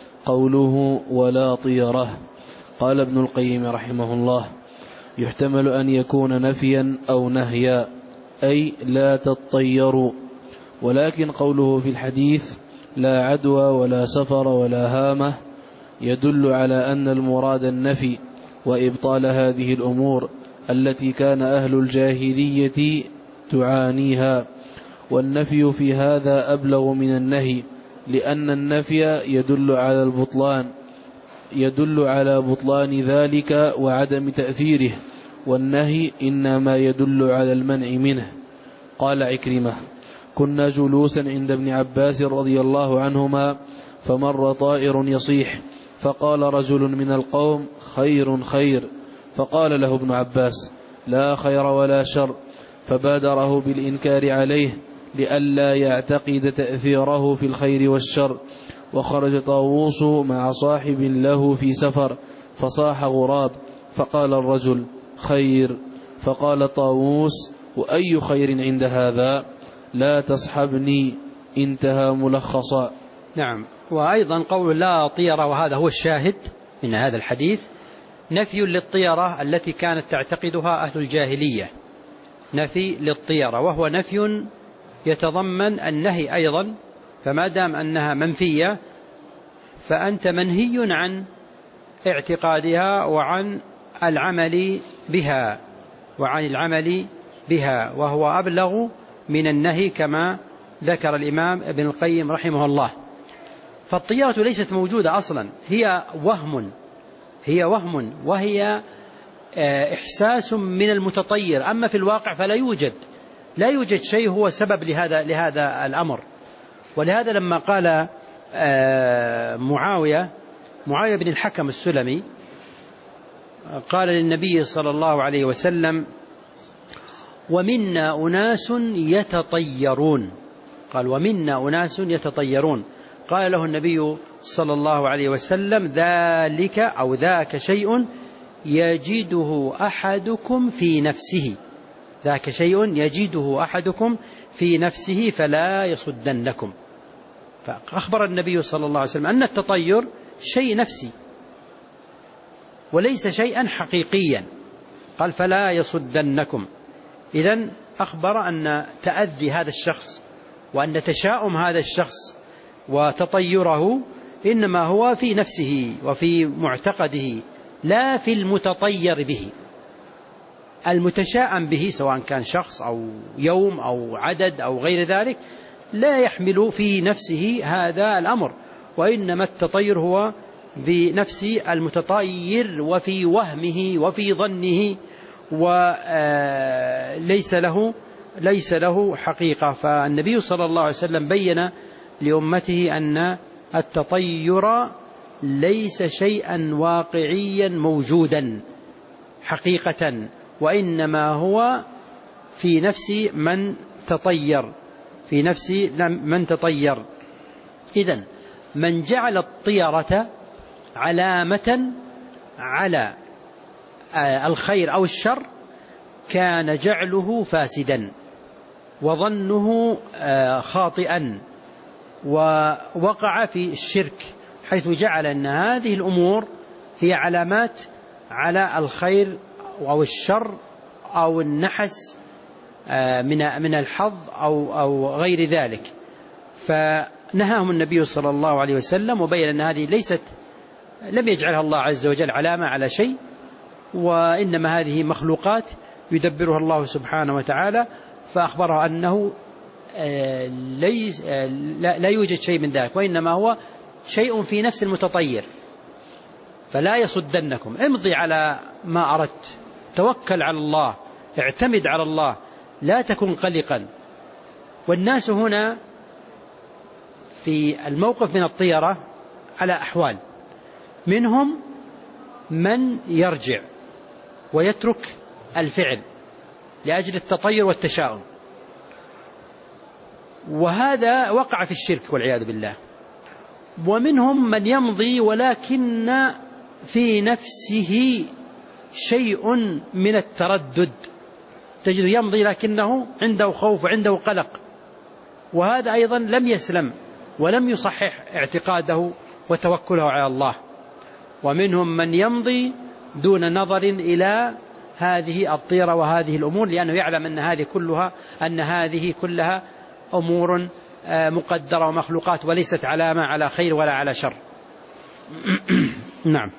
قوله ولا طيرة. قال ابن القيم رحمه الله: يحتمل أن يكون نفيا أو نهيا، أي لا تطيروا، ولكن قوله في الحديث لا عدوى ولا سفر ولا هامة يدل على أن المراد النفي وإبطال هذه الأمور التي كان أهل الجاهلية تعانيها، والنفي في هذا أبلغ من النهي، لأن النفي يدل على البطلان يدل على بطلان ذلك وعدم تأثيره، والنهي إنما يدل على المنع منه. قال عكرمة: كنا جلوسا عند ابن عباس رضي الله عنهما فمر طائر يصيح، فقال رجل من القوم: خير خير. فقال له ابن عباس: لا خير ولا شر، فبادره بالإنكار عليه لئلا يعتقد تأثيره في الخير والشر. وخرج طاووس مع صاحب له في سفر، فصاح غراب، فقال الرجل: خير. فقال طاووس: وأي خير عند هذا؟ لا تصحبني. انتهى ملخصا. نعم. وأيضا قول لا طيرة، وهذا هو الشاهد من هذا الحديث، نفي للطيرة التي كانت تعتقدها أهل الجاهلية، نفي للطيرة، وهو نفي يتضمن النهي أيضا، فما دام أنها منفية فأنت منهي عن اعتقادها وعن العمل بها وعن العمل بها وهو أبلغ من النهي كما ذكر الإمام ابن القيم رحمه الله. فالطيرة ليست موجودة أصلا، هي وهم هي وهم وهي إحساس من المتطير، أما في الواقع فلا يوجد لا يوجد شيء هو سبب لهذا لهذا الأمر. ولهذا لما قال معاوية معاوية بن الحكم السلمي قال للنبي صلى الله عليه وسلم: ومنا أناس يتطيرون، قال: ومنا أناس يتطيرون. قال له النبي صلى الله عليه وسلم: ذلك أو ذاك شيء يجده أحدكم في نفسه ذاك شيء يجده أحدكم في نفسه فلا يصدنكم. فأخبر النبي صلى الله عليه وسلم أن التطير شيء نفسي وليس شيئا حقيقيا، قال: فلا يصدنكم. إذن أخبر أن تأذي هذا الشخص وأن تشاؤم هذا الشخص وتطيره إنما هو في نفسه وفي معتقده، لا في المتطير به. المتشاءم به سواء كان شخص أو يوم أو عدد أو غير ذلك لا يحمل في نفسه هذا الأمر، وإنما التطير هو بنفس المتطير وفي وهمه وفي ظنه، وليس له ليس له حقيقة. فالنبي صلى الله عليه وسلم بين لأمته أن التطير ليس شيئا واقعيا موجودا حقيقة، وإنما هو في نفس من تطير في نفس من تطير. إذن من جعل الطيرة علامة على الخير أو الشر كان جعله فاسدا وظنه خاطئا، ووقع في الشرك، حيث جعل أن هذه الأمور هي علامات على الخير أو الشر أو النحس من من الحظ أو أو غير ذلك. فنهاهم النبي صلى الله عليه وسلم وبين أن هذه ليست لم يجعلها الله عز وجل علامة على شيء، وإنما هذه مخلوقات يدبرها الله سبحانه وتعالى، فأخبرها أنه ليس لا يوجد شيء من ذلك، وإنما هو شيء في نفس المتطير. فلا يصدنكم، امضي على ما أردت، توكل على الله، اعتمد على الله، لا تكن قلقا. والناس هنا في الموقف من الطيرة على أحوال، منهم من يرجع ويترك الفعل لأجل التطير والتشاؤم، وهذا وقع في الشرك والعياذ بالله. ومنهم من يمضي ولكن في نفسه شيء من التردد، تجد يمضي لكنه عنده خوف وعنده قلق، وهذا أيضا لم يسلم ولم يصحح اعتقاده وتوكله على الله. ومنهم من يمضي دون نظر إلى هذه الطيرة وهذه الأمور، لأنه يعلم أن هذه كلها أن هذه كلها أمور مقدرة ومخلوقات، وليست علامة على خير ولا على شر. نعم.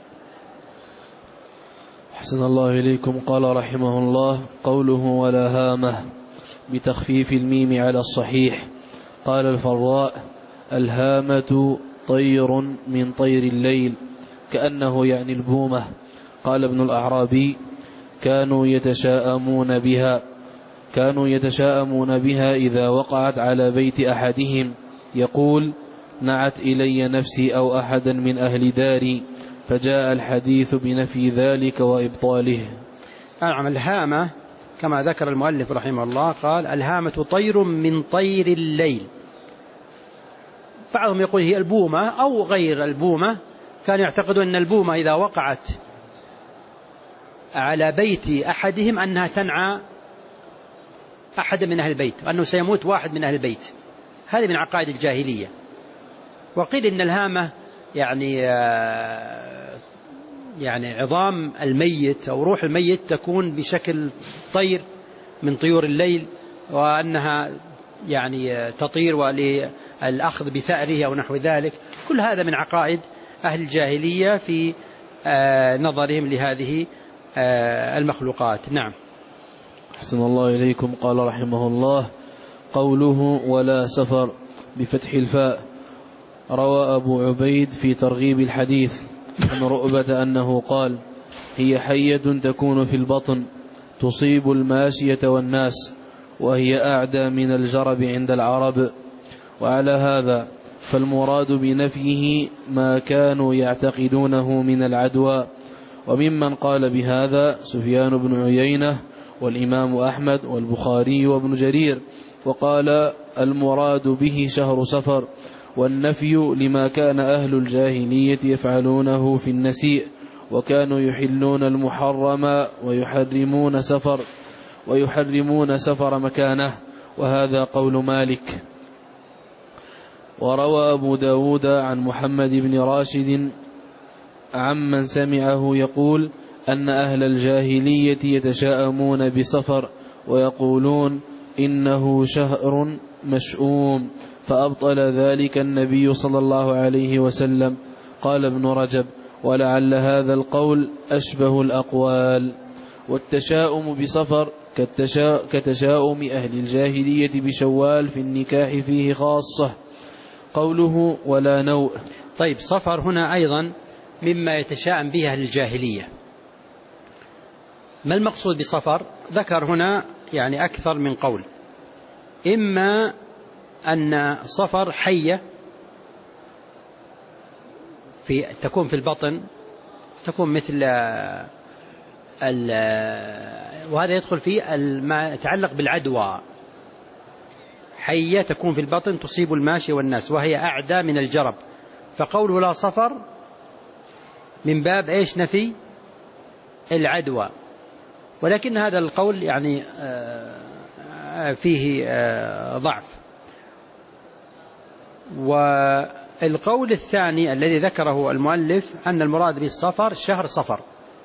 أحسن الله إليكم. قال رحمه الله: قوله ولا هامة بتخفيف الميم على الصحيح. قال الفراء: الهامة طير من طير الليل، كأنه يعني البومة. قال ابن الأعرابي: كانوا يتشاءمون بها كانوا يتشاءمون بها إذا وقعت على بيت أحدهم، يقول: نعت إلي نفسي أو أحدا من أهل داري، فجاء الحديث بنفي ذلك وإبطاله. نعم. الهامة كما ذكر المؤلف رحمه الله قال: الهامة طير من طير الليل. بعضهم يقول هي البومة أو غير البومة، كانوا يعتقدون أن البومة إذا وقعت على بيت أحدهم أنها تنعى أحد من أهل البيت، أنه سيموت واحد من أهل البيت. هذه من عقائد الجاهلية. وقيل إن الهامة يعني يعني عظام الميت أو روح الميت تكون بشكل طير من طيور الليل، وأنها يعني تطير وللأخذ بثأره أو نحو ذلك. كل هذا من عقائد أهل الجاهلية في نظرهم لهذه المخلوقات. نعم. أحسن الله إليكم. قال رحمه الله: قوله ولا سفر بفتح الفاء. روى أبو عبيد في ترغيب الحديث عن رؤبة أنه قال: هي حية تكون في البطن تصيب الماشية والناس، وهي أعدى من الجرب عند العرب. وعلى هذا فالمراد بنفيه ما كانوا يعتقدونه من العدوى. وممن قال بهذا سفيان بن عيينة والإمام أحمد والبخاري وابن جرير، وقال المراد به شهر سفر، والنفي لما كان أهل الجاهلية يفعلونه في النسيء، وكانوا يحلون المحرم ويحرمون سفر ويحرمون سفر مكانه، وهذا قول مالك. وروى أبو داود عن محمد بن راشد عمن سمعه يقول أن أهل الجاهلية يتشاءمون بسفر ويقولون إنه شهر مشؤوم، فأبطل ذلك النبي صلى الله عليه وسلم. قال ابن رجب: ولعل هذا القول أشبه الأقوال. والتشاؤم بسفر كتشاؤم أهل الجاهلية بشوال في النكاح فيه خاصة. قوله ولا نوء. طيب، صفر هنا أيضا مما يتشاءم به أهل الجاهلية. ما المقصود بصفر؟ ذكر هنا يعني أكثر من قول. إما أن صفر حية في تكون في البطن، تكون مثل ال وهذا يدخل في ما يتعلق بالعدوى. حية تكون في البطن تصيب الماشي والناس، وهي أعدى من الجرب. فقوله لا صفر من باب إيش؟ نفي العدوى. ولكن هذا القول يعني فيه ضعف. والقول الثاني الذي ذكره المؤلف أن المراد بالصفر شهر صفر،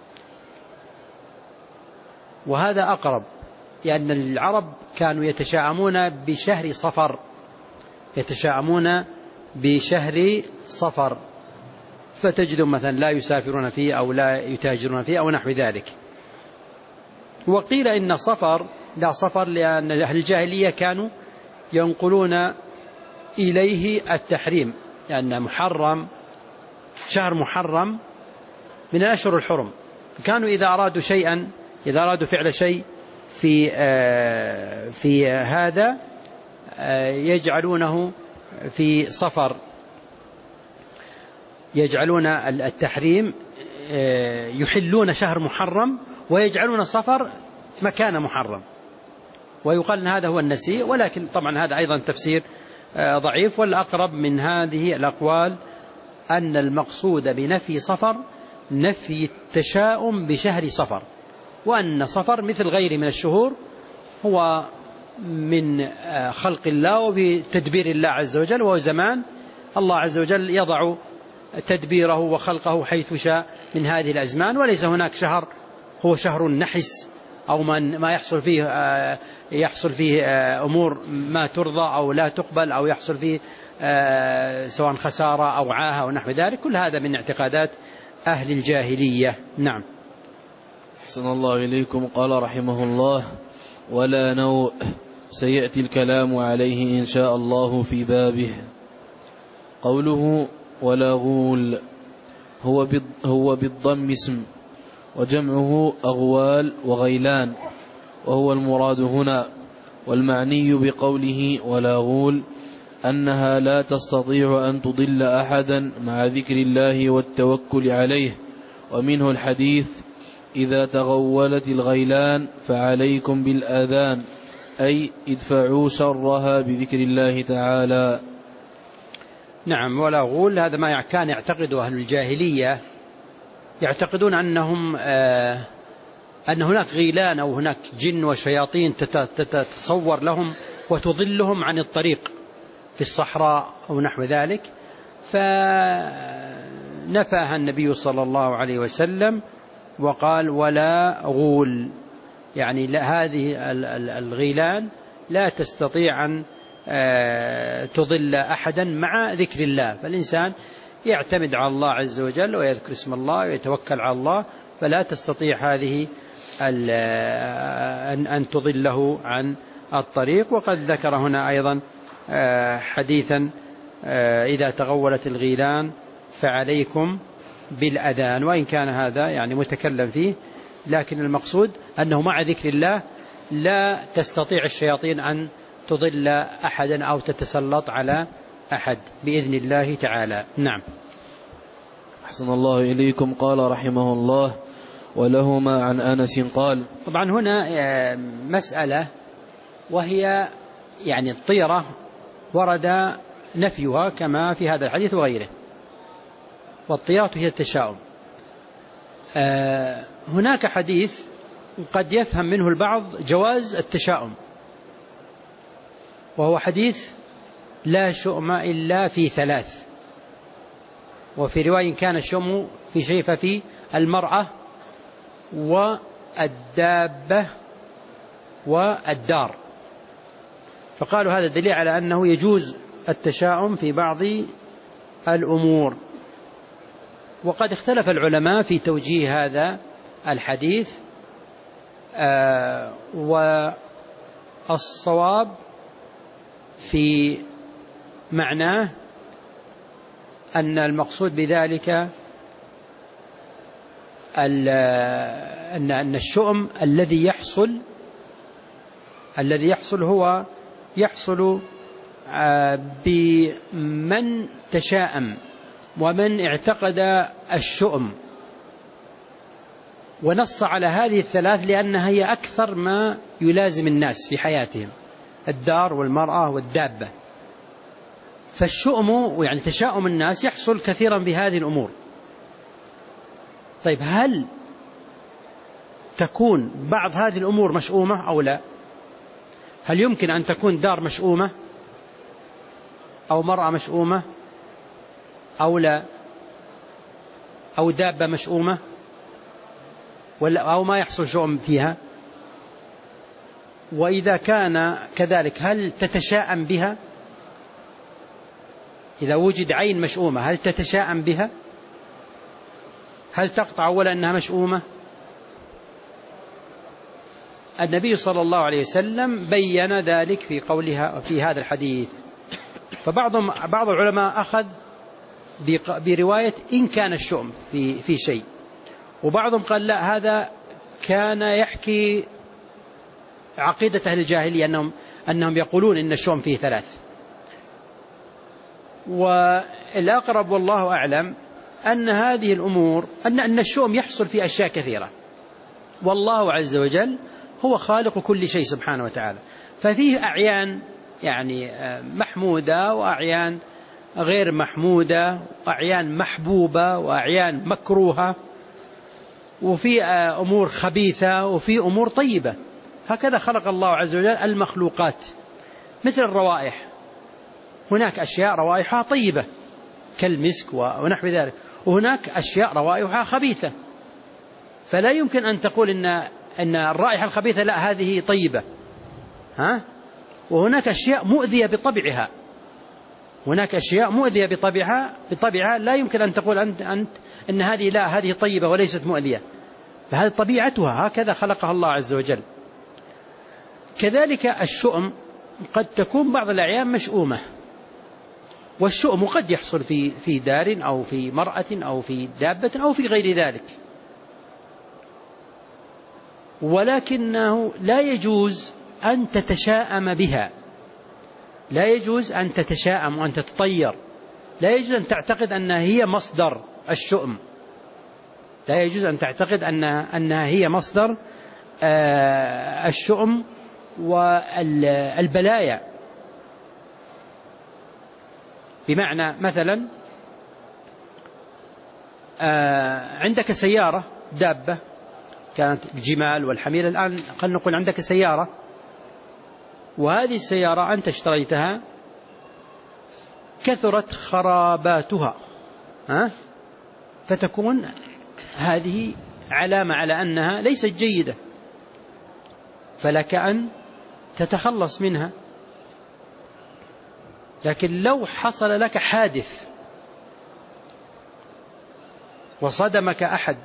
وهذا أقرب، لأن العرب كانوا يتشاءمون بشهر صفر، يتشاءمون بشهر صفر، فتجدهم مثلا لا يسافرون فيه أو لا يتاجرون فيه أو نحو ذلك. وقيل إن صفر لا صفر لأن أهل الجاهلية كانوا ينقلون إليه التحريم، لأن يعني محرم شهر محرم من الأشهر الحرم، كانوا إذا أرادوا شيئا إذا أرادوا فعل شيء في في هذا يجعلونه في صفر، يجعلون التحريم يحلون شهر محرم ويجعلون صفر مكان محرم، ويقال أن هذا هو النسيء، ولكن طبعا هذا أيضا تفسير ضعيف. والأقرب من هذه الأقوال أن المقصود بنفي صفر نفي التشاؤم بشهر صفر، وأن صفر مثل غيره من الشهور هو من خلق الله وبتدبير الله عز وجل، وهو زمان الله عز وجل يضع تدبيره وخلقه حيث شاء من هذه الأزمان، وليس هناك شهر هو شهر النحس أو ما يحصل فيه يحصل فيه أمور ما ترضى أو لا تقبل، أو يحصل فيه سواء خسارة أو عاهة أو نحو ذلك. كل هذا من اعتقادات أهل الجاهلية. نعم. أحسن الله إليكم. قال رحمه الله: ولا نوء، سيأتي الكلام عليه إن شاء الله في بابه. قوله ولا غول هو هو بالضم اسم، وجمعه أغوال وغيلان، وهو المراد هنا. والمعني بقوله ولا غول أنها لا تستطيع أن تضل أحدا مع ذكر الله والتوكل عليه. ومنه الحديث: إذا تغولت الغيلان فعليكم بالآذان، أي ادفعوا شرها بذكر الله تعالى. نعم. ولا غول هذا ما كان يعتقد أهل الجاهلية، يعتقدون أنهم آه أن هناك غيلان أو هناك جن وشياطين تتصور لهم وتضلهم عن الطريق في الصحراء أو نحو ذلك، فنفاها النبي صلى الله عليه وسلم وقال ولا غول، يعني هذه الغيلان لا تستطيع أن تضل أحدا مع ذكر الله، فالإنسان يعتمد على الله عز وجل ويذكر اسم الله ويتوكل على الله، فلا تستطيع هذه أن تضله عن الطريق. وقد ذكر هنا أيضا حديثا: إذا تغولت الغيلان فعليكم بالأذان، وإن كان هذا يعني متكلم فيه، لكن المقصود أنه مع ذكر الله لا تستطيع الشياطين أن تضل أحدا أو تتسلط على أحد بإذن الله تعالى. نعم. أحسن الله إليكم. قال رحمه الله: ولهما عن أنس قال. طبعا هنا مسألة، وهي يعني الطيرة ورد نفيها كما في هذا الحديث وغيره، والطيرة هي التشاؤم. هناك حديث قد يفهم منه البعض جواز التشاؤم، وهو حديث لا شؤم إلا في ثلاث، وفي رواية كان الشؤم في شيء ففي المرأة والدابة والدار، فقالوا هذا دليل على أنه يجوز التشاؤم في بعض الأمور. وقد اختلف العلماء في توجيه هذا الحديث، آه والصواب في معناه أن المقصود بذلك أن أن الشؤم الذي يحصل الذي يحصل هو يحصل بمن تشاءم ومن اعتقد الشؤم، ونص على هذه الثلاث لأنها هي أكثر ما يلازم الناس في حياتهم: الدار والمرأة والدابة. فالشؤم يعني تشاؤم الناس يحصل كثيرا بهذه الأمور. طيب، هل تكون بعض هذه الأمور مشؤومة أو لا؟ هل يمكن أن تكون دار مشؤومة أو مرأة مشؤومة أو لا، أو دابة مشؤومة، ولا أو ما يحصل شؤم فيها؟ وإذا كان كذلك هل تتشاءم بها؟ إذا وجد عين مشؤومة هل تتشاءم بها؟ هل تقطع ولا أنها مشؤومة؟ النبي صلى الله عليه وسلم بين ذلك في قولها في هذا الحديث. فبعضهم بعض العلماء أخذ برواية إن كان الشؤم في في شيء، وبعضهم قال لا، هذا كان يحكي عقيدة أهل الجاهلية أنهم أنهم يقولون إن الشؤم فيه ثلاث. والأقرب والله أعلم أن هذه الأمور أن أن الشؤم يحصل في أشياء كثيرة، والله عز وجل هو خالق كل شيء سبحانه وتعالى، ففيه أعيان يعني محمودة وأعيان غير محمودة، وأعيان محبوبة وأعيان مكروهة، وفي أمور خبيثة وفي أمور طيبة. هكذا خلق الله عز وجل المخلوقات. مثل الروائح، هناك أشياء روائحها طيبة كالمسك ونحو ذلك، وهناك أشياء روائحها خبيثة، فلا يمكن أن تقول إن أن الرائحة الخبيثة لا هذه طيبة، ها؟ وهناك أشياء مؤذية بطبعها، هناك أشياء مؤذية بطبعها بطبعها لا يمكن أن تقول أنت أنت إن هذه لا هذه طيبة وليست مؤذية، فهذه طبيعتها، هكذا خلقها الله عز وجل. كذلك الشؤم قد تكون بعض الأعيان مشؤومة، والشؤم قد يحصل في في دار أو في مرأة أو في دابة أو في غير ذلك، ولكنه لا يجوز أن تتشاءم بها، لا يجوز أن تتشاءم وأن تتطير، لا يجوز أن تعتقد أنها هي مصدر الشؤم، لا يجوز أن تعتقد أنها أنها هي مصدر الشؤم والبلايا. بمعنى مثلا عندك سيارة دابة، كانت الجمال والحمير، الآن خلينا نقول عندك سيارة، وهذه السيارة أنت اشتريتها كثرت خراباتها، ها؟ فتكون هذه علامة على أنها ليست جيدة، فلك أن تتخلص منها. لكن لو حصل لك حادث وصدمك أحد،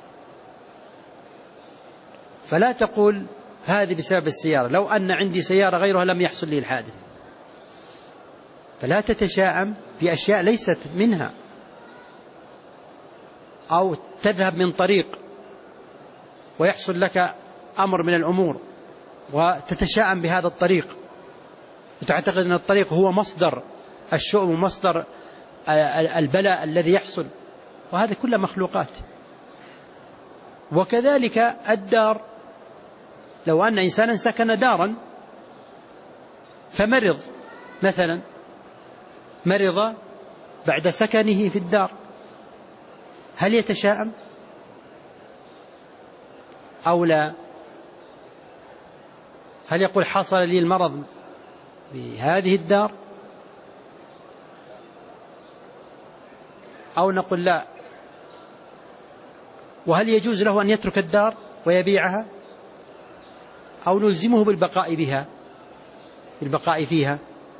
فلا تقول هذه بسبب السيارة، لو أن عندي سيارة غيرها لم يحصل لي الحادث. فلا تتشاءم في أشياء ليست منها، أو تذهب من طريق ويحصل لك أمر من الأمور وتتشاءم بهذا الطريق وتعتقد أن الطريق هو مصدر الشؤم ومصدر البلاء الذي يحصل، وهذا كله مخلوقات. وكذلك الدار، لو أن إنسانا سكن دارا فمرض مثلا، مرض بعد سكنه في الدار، هل يتشاءم أو لا؟ هل يقول حصل لي المرض بهذه الدار، أو نقول لا؟ وهل يجوز له أن يترك الدار ويبيعها، أو نلزمه بالبقاء بها بالبقاء فيها؟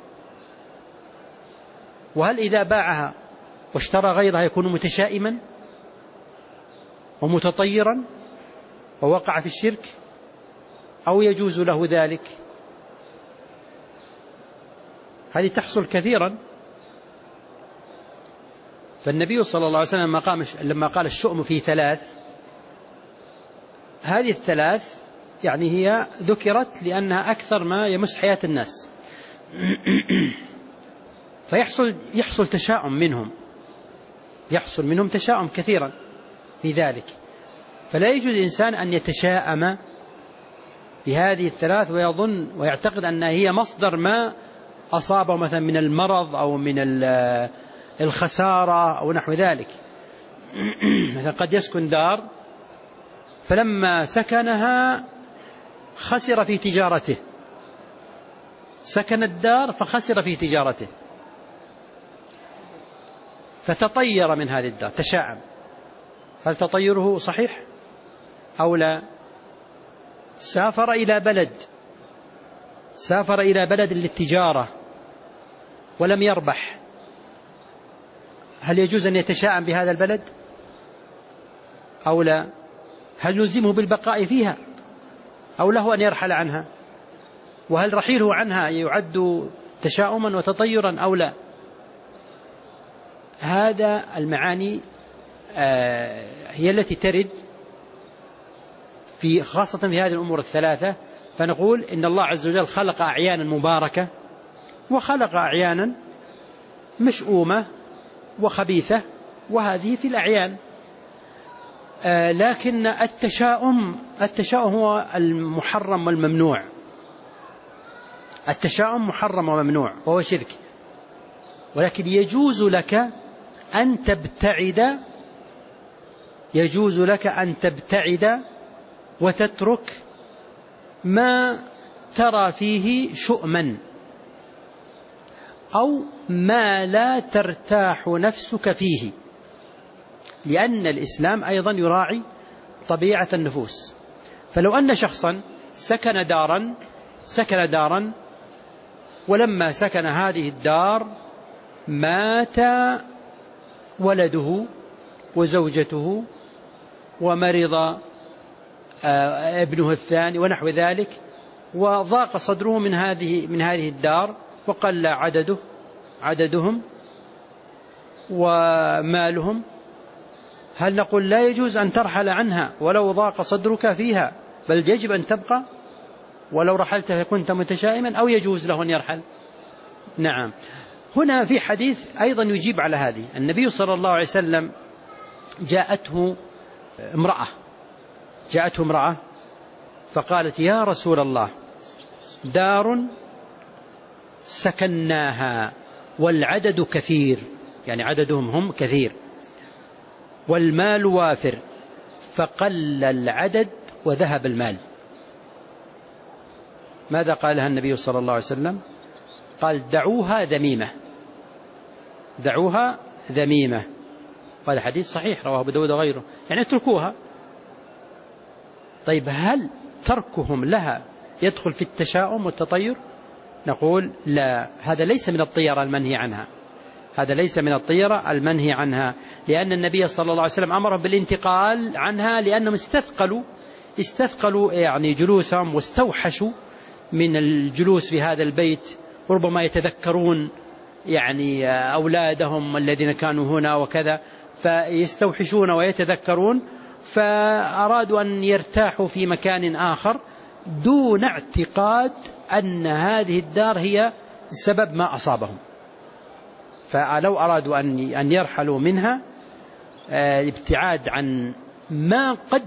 وهل إذا باعها واشترى غيرها يكون متشائما ومتطيرا ووقع في الشرك، أو يجوز له ذلك؟ هذه تحصل كثيرا. فالنبي صلى الله عليه وسلم لما قال, لما قال الشؤم في ثلاث، هذه الثلاث يعني هي ذكرت لأنها أكثر ما يمس حياة الناس، فيحصل يحصل تشاؤم منهم، يحصل منهم تشاؤم كثيرا في ذلك. فلا يجوز الإنسان أن يتشاءم بهذه الثلاث ويظن ويعتقد أنها هي مصدر ما أصابه مثلا من المرض أو من الخسارة أو نحو ذلك. مثلا قد يسكن دار فلما سكنها خسر في تجارته، سكن الدار فخسر في تجارته، فتطير من هذه الدار، تشاءم. هل تطيره صحيح أو لا؟ سافر إلى بلد سافر إلى بلد للتجارة ولم يربح، هل يجوز أن يتشاءم بهذا البلد؟ أو لا؟ هل نلزمه بالبقاء فيها أو له أن يرحل عنها؟ وهل رحيله عنها يعد تشاؤما وتطيرا أو لا؟ هذا المعاني هي التي ترد في خاصة في هذه الأمور الثلاثة. فنقول إن الله عز وجل خلق أعيانا مباركة وخلق أعيانا مشؤومة وخبيثة، وهذه في الأعيان. آه لكن التشاؤم التشاؤم هو المحرم والممنوع. التشاؤم محرم وممنوع وهو شرك، ولكن يجوز لك أن تبتعد يجوز لك أن تبتعد وتترك ما ترى فيه شؤما أو ما لا ترتاح نفسك فيه، لأن الإسلام أيضا يراعي طبيعة النفوس. فلو أن شخصا سكن دارا سكن دارا ولما سكن هذه الدار مات ولده وزوجته ومرض ابنه الثاني ونحو ذلك، وضاق صدره من هذه من هذه الدار وقل عدده عددهم ومالهم، هل نقول لا يجوز أن ترحل عنها ولو ضاق صدرك فيها، بل يجب أن تبقى ولو رحلت كنت متشائما، أو يجوز له أن يرحل؟ نعم. هنا في حديث أيضا يجيب على هذه. النبي صلى الله عليه وسلم جاءته امرأة جاءته امرأة فقالت: يا رسول الله، دار سكناها والعدد كثير، يعني عددهم هم كثير، والمال وافر، فقل العدد وذهب المال. ماذا قالها النبي صلى الله عليه وسلم؟ قال: دعوها ذميمة دعوها ذميمة. هذا حديث صحيح رواه أبو داود وغيره، يعني اتركوها. طيب، هل تركهم لها يدخل في التشاؤم والتطير؟ نقول لا، هذا ليس من الطيرة المنهي عنها هذا ليس من الطيرة المنهي عنها لأن النبي صلى الله عليه وسلم أمر بالانتقال عنها، لأنهم استثقلوا استثقلوا يعني جلوسهم واستوحشوا من الجلوس في هذا البيت، وربما يتذكرون يعني أولادهم الذين كانوا هنا وكذا، فيستوحشون ويتذكرون، فأرادوا أن يرتاحوا في مكان آخر دون اعتقاد أن هذه الدار هي سبب ما أصابهم. فلو أرادوا أن يرحلوا منها الابتعاد عن ما قد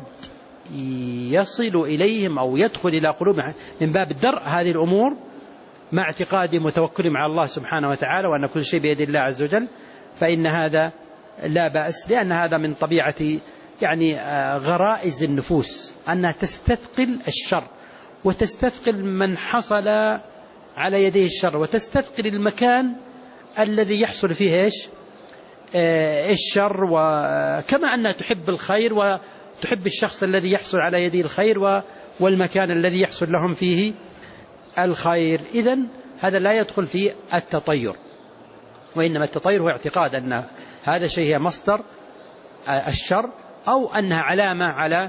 يصل إليهم أو يدخل إلى قلوبهم من باب درء هذه الأمور، مع اعتقادهم وتوكلهم على الله سبحانه وتعالى وأن كل شيء بيد الله عز وجل، فإن هذا لا بأس، لأن هذا من طبيعة يعني غرائز النفوس أنها تستثقل الشر وتستثقل من حصل على يديه الشر، وتستثقل المكان الذي يحصل فيه إيش آه الشر، وكما أنها تحب الخير وتحب الشخص الذي يحصل على يديه الخير والمكان الذي يحصل لهم فيه الخير. إذن هذا لا يدخل في التطير، وإنما التطير هو اعتقاد أن هذا شيء هي مصدر الشر أو أنها علامة على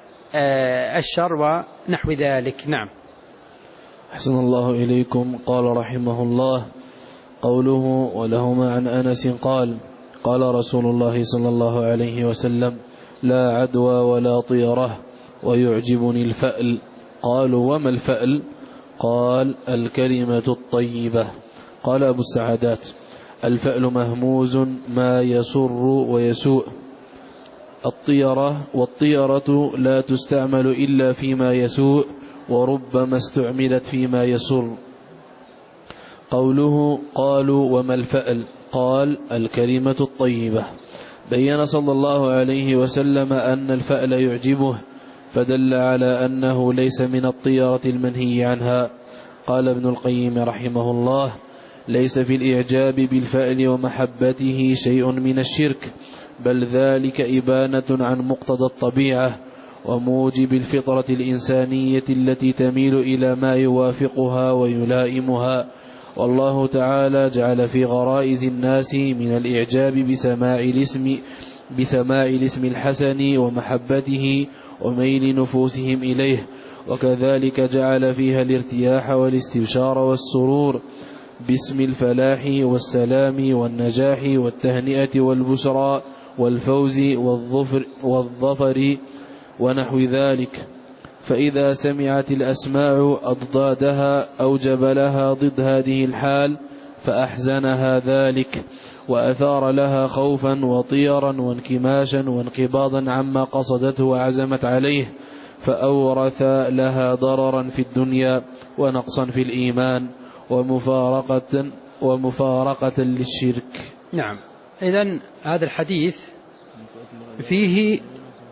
الشر ونحو ذلك. نعم. أحسن الله إليكم. قال رحمه الله: قوله ولهما عن أنس قال: قال رسول الله صلى الله عليه وسلم: لا عدوى ولا طيرة، ويعجبني الفأل. قالوا: وما الفأل؟ قال: الكلمة الطيبة. قال أبو السعادات: الفأل مهموز ما يسر ويسوء. الطيرة والطيرة لا تستعمل إلا فيما يسوء، وربما استعملت فيما يسر. قوله: قالوا: وما الفأل؟ قال: الكلمة الطيبة. بين صلى الله عليه وسلم أن الفأل يعجبه، فدل على أنه ليس من الطيرة المنهي عنها. قال ابن القيم رحمه الله: ليس في الإعجاب بالفأل ومحبته شيء من الشرك، بل ذلك إبانة عن مقتضى الطبيعة وموجب الفطرة الإنسانية التي تميل إلى ما يوافقها ويلائمها. والله تعالى جعل في غرائز الناس من الإعجاب بسماع الاسم بسماع الاسم الحسن ومحبته وميل نفوسهم إليه، وكذلك جعل فيها الارتياح والاستبشار والسرور باسم الفلاح والسلام والنجاح والتهنئة والبشرى والفوز والظفر, والظفر ونحو ذلك. فإذا سمعت الأسماع أضدادها أوجب لها ضد هذه الحال فأحزنها ذلك، وأثار لها خوفا وطيرا وانكماشا وانقباضا عما قصدته وعزمت عليه، فأورث لها ضررا في الدنيا ونقصا في الإيمان ومفارقة, ومفارقة للشرك. نعم. إذن هذا الحديث فيه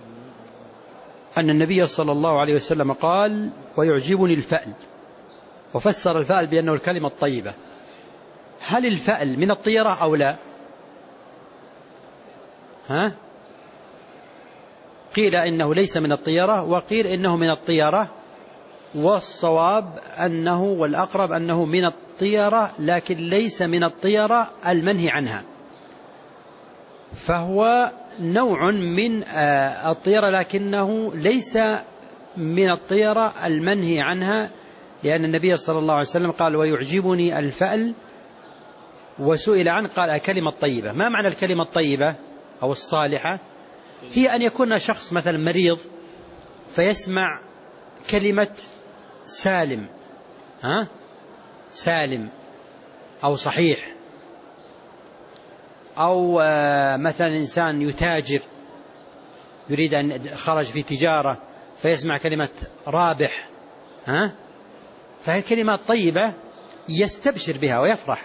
أن النبي صلى الله عليه وسلم قال: ويعجبني الفأل، وفسر الفأل بأنه الكلمة الطيبة. هل الفأل من الطيرة أو لا؟ ها؟ قيل إنه ليس من الطيرة، وقيل إنه من الطيرة، والصواب أنه والأقرب أنه من الطيرة، لكن ليس من الطيرة المنهي عنها، فهو نوع من الطيرة لكنه ليس من الطيرة المنهي عنها، لأن النبي صلى الله عليه وسلم قال: ويعجبني الفأل، وسئل عنه قال: الكلمة الطيبة. ما معنى الكلمة الطيبة أو الصالحة؟ هي أن يكون شخص مثلا مريض فيسمع كلمة سالم، ها؟ سالم أو صحيح، أو مثلا إنسان يتاجر يريد أن خرج في تجارة فيسمع كلمة رابح، ها؟ فهي الكلمات طيبة يستبشر بها ويفرح.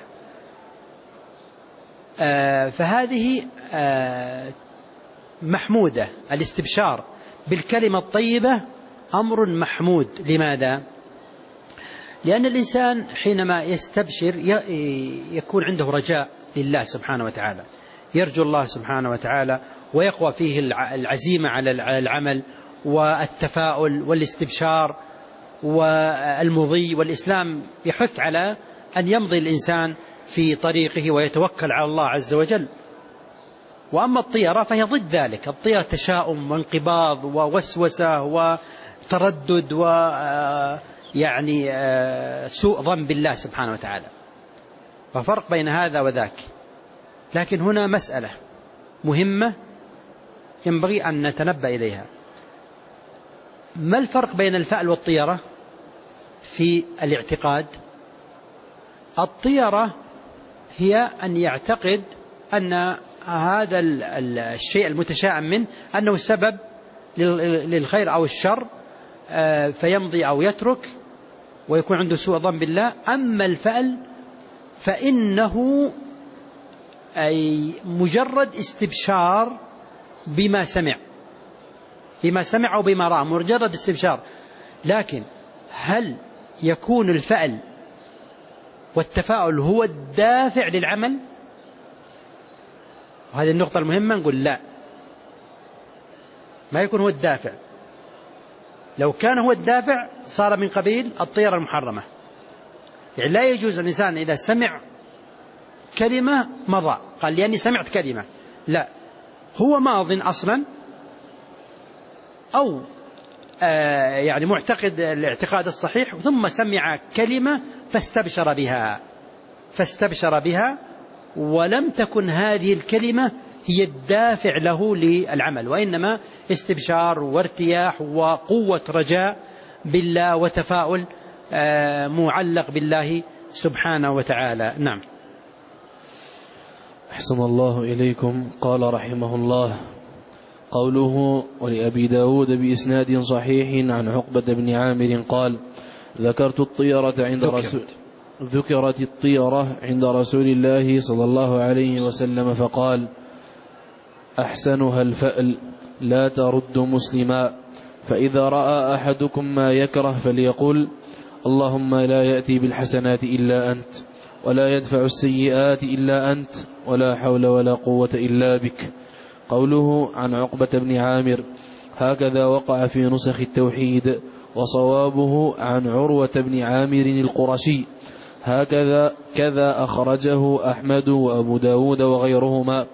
آه فهذه آه محمودة. الاستبشار بالكلمة الطيبة أمر محمود. لماذا؟ لأن الإنسان حينما يستبشر يكون عنده رجاء لله سبحانه وتعالى، يرجو الله سبحانه وتعالى، ويقوى فيه العزيمة على العمل والتفاؤل والاستبشار والمضي. والإسلام يحث على أن يمضي الإنسان في طريقه ويتوكل على الله عز وجل. وأما الطيرة فهي ضد ذلك. الطيرة تشاؤم وانقباض ووسوسة وتردد ويعني سوء ظن بالله سبحانه وتعالى، ففرق بين هذا وذاك. لكن هنا مسألة مهمة ينبغي أن نتنبأ إليها. ما الفرق بين الفأل والطيرة في الاعتقاد؟ الطيرة هي أن يعتقد أن هذا الشيء المتشائم منه أنه سبب للخير أو الشر، فيمضي أو يترك ويكون عنده سوء ظن بالله. أما الفأل فإنه أي مجرد استبشار بما سمع بما سمع أو بما رأى، مجرد استبشار. لكن هل يكون الفأل والتفاؤل هو الدافع للعمل؟ وهذه النقطة المهمة. نقول لا، ما يكون هو الدافع. لو كان هو الدافع صار من قبيل الطيرة المحرمة. يعني لا يجوز الإنسان إذا سمع كلمة مضى قال لأني سمعت كلمة، لا، هو ماض أصلا، أو آه يعني معتقد الاعتقاد الصحيح ثم سمع كلمة فاستبشر بها فاستبشر بها ولم تكن هذه الكلمة هي الدافع له للعمل، وإنما استبشار وارتياح وقوة رجاء بالله وتفاؤل آه معلق بالله سبحانه وتعالى. نعم. أحسن الله إليكم. قال رحمه الله: قوله: ولأبي داود بإسناد صحيح عن عقبة بن عامر قال: ذكرت الطيرة عند رسول ذكرت الطيرة عند رسول الله صلى الله عليه وسلم فقال: أحسنها الفأل لا ترد مسلما، فإذا رأى أحدكم ما يكره فليقل: اللهم لا يأتي بالحسنات إلا أنت، ولا يدفع السيئات إلا أنت، ولا حول ولا قوة إلا بك. قوله عن عقبة بن عامر هكذا وقع في نسخ التوحيد، وصوابه عن عروة بن عامر القرشي هكذا كذا أخرجه أحمد وأبو داود وغيرهما.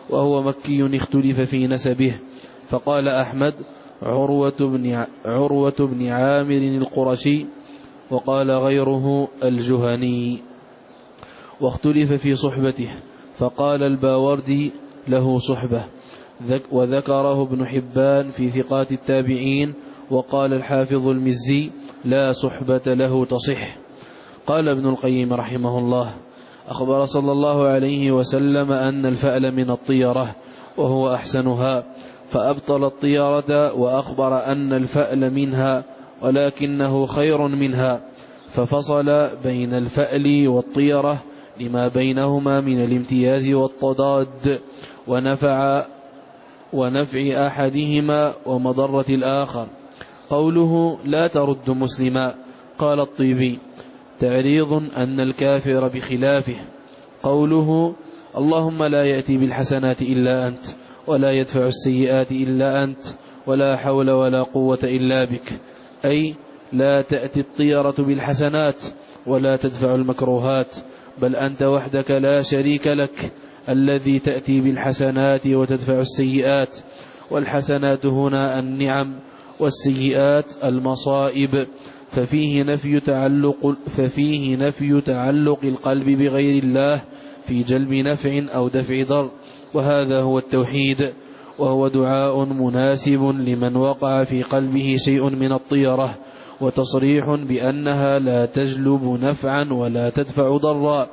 وهو مكي اختلف في نسبه، فقال أحمد عروة بن, عروة بن عامر القرشي، وقال غيره الجهني. واختلف في صحبته، فقال الباوردي له صحبة، وذكره ابن حبان في ثقات التابعين، وقال الحافظ المزي لا صحبة له تصح. قال ابن القيم رحمه الله أخبر صلى الله عليه وسلم أن الفأل من الطيرة وهو أحسنها، فأبطل الطيرة وأخبر أن الفأل منها ولكنه خير منها، ففصل بين الفأل والطيرة لما بينهما من الامتياز والتضاد ونفع ونفع أحدهما ومضرة الآخر. قوله لا ترد مسلما، قال الطيبي تعريض أن الكافر بخلافه. قوله اللهم لا يأتي بالحسنات إلا أنت ولا يدفع السيئات إلا أنت ولا حول ولا قوة إلا بك، أي لا تأتي الطيرة بالحسنات ولا تدفع المكروهات، بل أنت وحدك لا شريك لك الذي تأتي بالحسنات وتدفع السيئات. والحسنات هنا النعم، والسيئات المصائب، ففيه نفي تعلق ففيه نفي تعلق القلب بغير الله في جلب نفع أو دفع ضر، وهذا هو التوحيد، وهو دعاء مناسب لمن وقع في قلبه شيء من الطيرة، وتصريح بأنها لا تجلب نفعا ولا تدفع ضرا،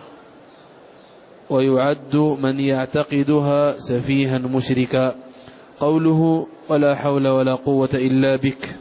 ويعد من يعتقدها سفيها مشركا. قوله ولا حول ولا قوة إلا بك،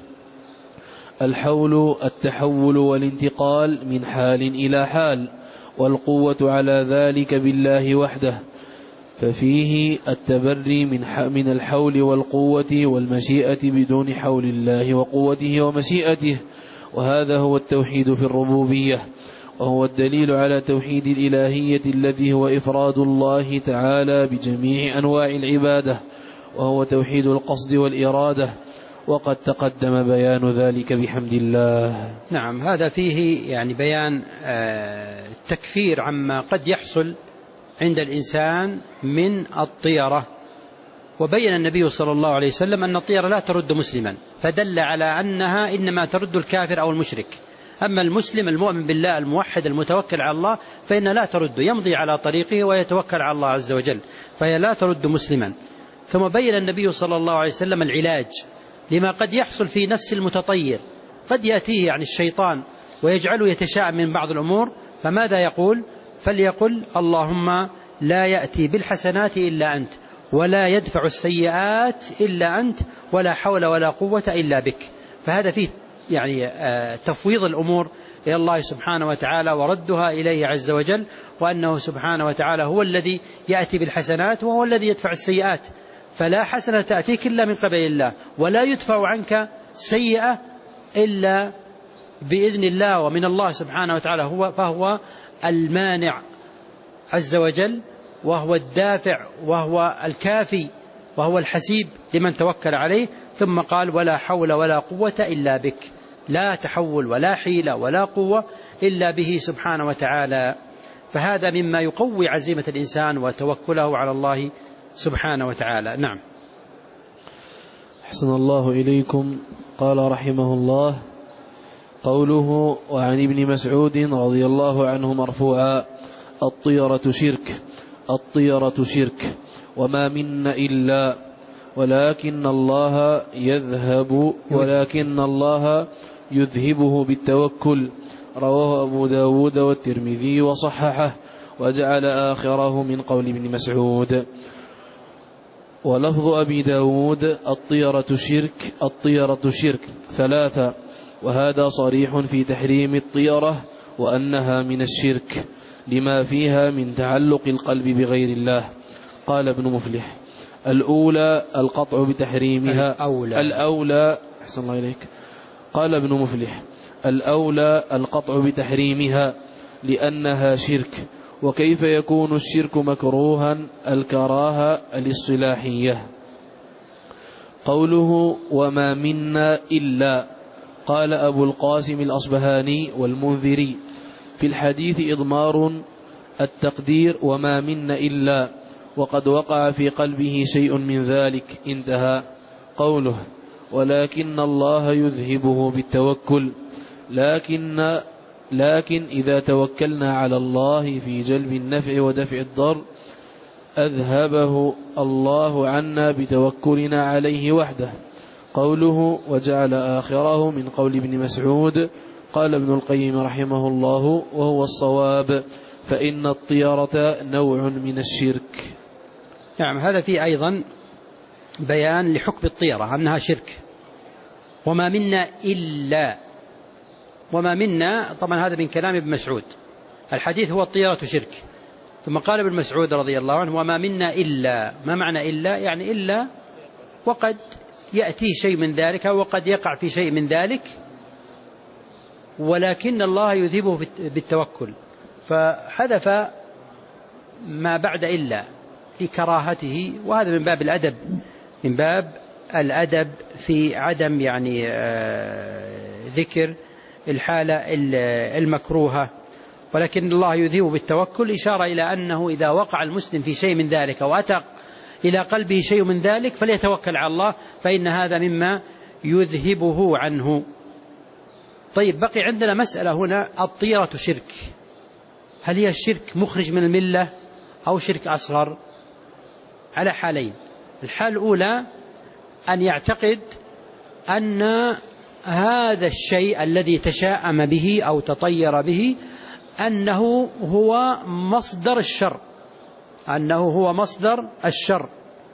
الحول التحول والانتقال من حال إلى حال، والقوة على ذلك بالله وحده، ففيه التبري من الحول والقوة والمشيئة بدون حول الله وقوته ومشيئته، وهذا هو التوحيد في الربوبية، وهو الدليل على توحيد الإلهية الذي هو إفراد الله تعالى بجميع أنواع العبادة، وهو توحيد القصد والإرادة، وقد تقدم بيان ذلك بحمد الله. نعم، هذا فيه يعني بيان التكفير عما قد يحصل عند الإنسان من الطيرة. وبين النبي صلى الله عليه وسلم أن الطيرة لا ترد مسلما، فدل على أنها إنما ترد الكافر أو المشرك. أما المسلم المؤمن بالله الموحد المتوكل على الله فإن لا ترد، يمضي على طريقه ويتوكل على الله عز وجل، فهي لا ترد مسلما. ثم بين النبي صلى الله عليه وسلم العلاج لما قد يحصل في نفس المتطير، قد يأتيه يعني الشيطان ويجعله يتشاءم من بعض الأمور، فماذا يقول؟ فليقل اللهم لا يأتي بالحسنات إلا أنت ولا يدفع السيئات إلا أنت ولا حول ولا قوة إلا بك. فهذا فيه يعني تفويض الأمور إلى الله سبحانه وتعالى وردها إليه عز وجل، وأنه سبحانه وتعالى هو الذي يأتي بالحسنات وهو الذي يدفع السيئات، فلا حسنة تأتيك إلا من قبل الله، ولا يدفع عنك سيئة إلا بإذن الله ومن الله سبحانه وتعالى، هو فهو المانع عز وجل، وهو الدافع وهو الكافي وهو الحسيب لمن توكل عليه. ثم قال ولا حول ولا قوة إلا بك، لا تحول ولا حيلة ولا قوة إلا به سبحانه وتعالى. فهذا مما يقوي عزيمة الإنسان وتوكله على الله سبحانه وتعالى. نعم. أحسن الله إليكم. قال رحمه الله قوله وعن ابن مسعود رضي الله عنه مرفوعا الطيرة شرك الطيرة شرك وما منا إلا ولكن الله يذهب ولكن الله يذهبه بالتوكل. رواه أبو داود والترمذي وصححه، وجعل آخره من قول ابن مسعود. ولفظ أبي داود الطيرة شرك الطيرة شرك ثلاثة، وهذا صريح في تحريم الطيرة وأنها من الشرك لما فيها من تعلق القلب بغير الله. قال ابن مفلح الأولى القطع بتحريمها الأولى, الأولى أحسن الله إليك. قال ابن مفلح الأولى القطع بتحريمها لأنها شرك. وكيف يكون الشرك مكروها؟ الكراهة الاصطلاحية. قوله وما منا إلا، قال أبو القاسم الأصبهاني والمنذري في الحديث إضمار التقدير وما منا إلا، وقد وقع في قلبه شيء من ذلك. انتهى. قوله: ولكن الله يذهبه بالتوكل، لكن لكن إذا توكلنا على الله في جلب النفع ودفع الضر أذهبه الله عنا بتوكلنا عليه وحده. قوله: وجعل آخره من قول ابن مسعود. قال ابن القيم رحمه الله: وهو الصواب، فإن الطيرة نوع من الشرك. نعم، هذا فيه أيضا بيان لحكم الطيرة أنها شرك. وما منا إلا، وما منا طبعا هذا من كلام ابن مسعود، الحديث هو الطيرة شرك. ثم قال ابن مسعود رضي الله عنه: وما منا إلا. ما معنى إلا؟ يعني إلا وقد يأتي شيء من ذلك وقد يقع في شيء من ذلك، ولكن الله يذهبه بالتوكل، فحذف ما بعد إلا لكراهته. وهذا من باب الأدب، من باب الأدب في عدم يعني ذكر الحالة المكروهة. ولكن الله يذهب بالتوكل إشارة إلى أنه إذا وقع المسلم في شيء من ذلك وأتى إلى قلبه شيء من ذلك فليتوكل على الله، فإن هذا مما يذهبه عنه. طيب، بقي عندنا مسألة هنا: الطيرة شرك، هل هي الشرك مخرج من الملة أو شرك أصغر؟ على حالين. الحال الأولى أن يعتقد أن هذا الشيء الذي تشاءم به أو تطير به أنه هو مصدر الشر، أنه هو مصدر الشر،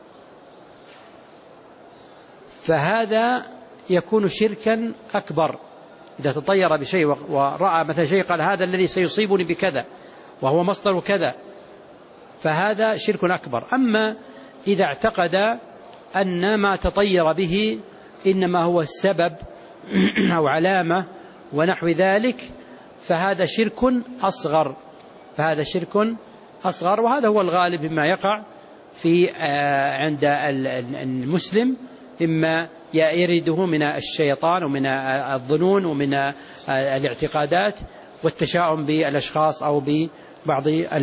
فهذا يكون شركا أكبر. إذا تطير بشيء ورأى مثلا شيء قال: هذا الذي سيصيبني بكذا وهو مصدر كذا، فهذا شرك أكبر. أما إذا اعتقد أن ما تطير به إنما هو السبب أو علامة ونحو ذلك، فهذا شرك أصغر، فهذا شرك أصغر. وهذا هو الغالب مما يقع في عند المسلم، إما يريده من الشيطان ومن الظنون ومن الاعتقادات والتشاؤم بالأشخاص أو ببعض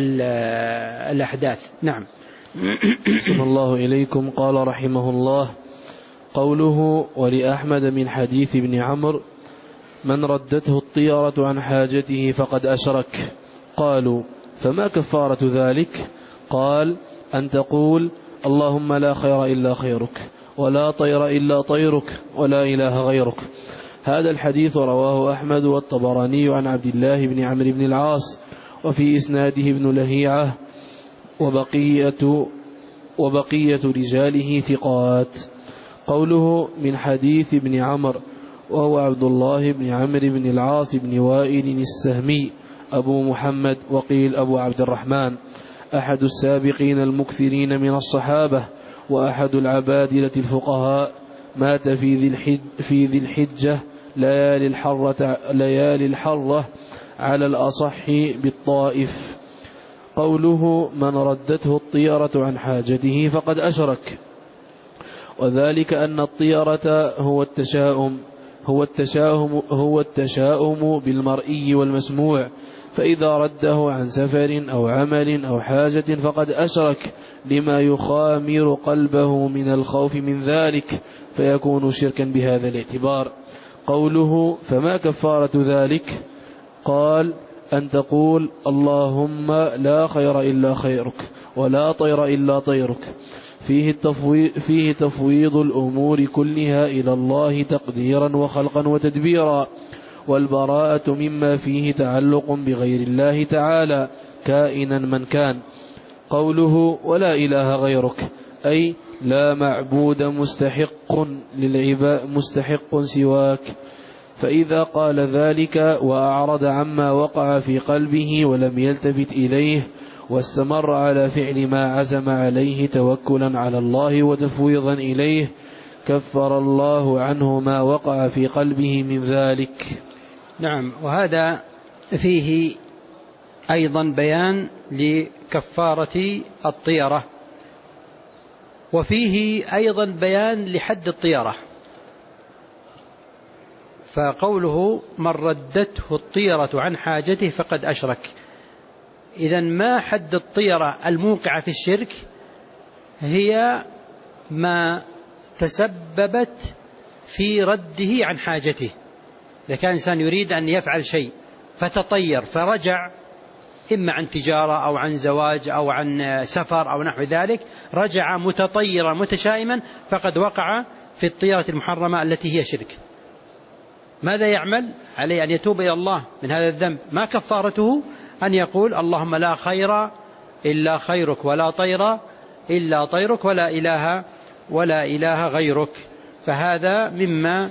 الأحداث. نعم. صلى الله إليكم. قال رحمه الله: قوله: ولأحمد من حديث ابن عمرو: من ردته الطيرة عن حاجته فقد أشرك. قالوا: فما كفارة ذلك؟ قال: أن تقول: اللهم لا خير إلا خيرك، ولا طير إلا طيرك، ولا إله غيرك. هذا الحديث رواه أحمد والطبراني عن عبد الله بن عمرو بن العاص، وفي إسناده ابن لهيعة وبقية, وبقية رجاله ثقات. قوله: من حديث ابن عمرو، وهو عبد الله بن عمرو بن العاص بن وائل السهمي أبو محمد، وقيل أبو عبد الرحمن، أحد السابقين المكثرين من الصحابة، وأحد العبادلة الفقهاء، مات في ذي الحج في ذي الحجة ليالي الحرة, ليالي الحرة على الأصح بالطائف. قوله: من ردته الطيرة عن حاجته فقد أشرك، وذلك أن الطيرة هو التشاؤم هو التشاؤم هو التشاؤم بالمرئي والمسموع، فإذا رده عن سفر أو عمل أو حاجة فقد أشرك لما يخامر قلبه من الخوف من ذلك، فيكون شركا بهذا الاعتبار. قوله: فما كفارة ذلك؟ قال: أن تقول: اللهم لا خير إلا خيرك، ولا طير إلا طيرك. فيه التفويض, فيه تفويض الأمور كلها إلى الله تقديرا وخلقا وتدبيرا، والبراءة مما فيه تعلق بغير الله تعالى كائنا من كان. قوله: ولا إله غيرك، أي لا معبود مستحق للعباد مستحق سواك. فإذا قال ذلك وأعرض عما وقع في قلبه ولم يلتفت إليه واستمر على فعل ما عزم عليه توكلا على الله وتفويضا إليه، كفر الله عنه ما وقع في قلبه من ذلك. نعم. وهذا فيه أيضا بيان لكفارة الطيرة، وفيه أيضا بيان لحد الطيرة. فقوله: من ردته الطيرة عن حاجته فقد أشرك، إذن ما حد الطيرة الموقعة في الشرك هي ما تسببت في رده عن حاجته. إذا كان إنسان يريد أن يفعل شيء فتطير فرجع، إما عن تجارة أو عن زواج أو عن سفر أو نحو ذلك، رجع متطيرا متشائما، فقد وقع في الطيرة المحرمة التي هي شرك. ماذا يعمل؟ عليه أن يتوب إلى الله من هذا الذنب. ما كفارته؟ أن يقول اللهم لا خير إلا خيرك، ولا طير إلا طيرك، ولا إله ولا إله غيرك. فهذا مما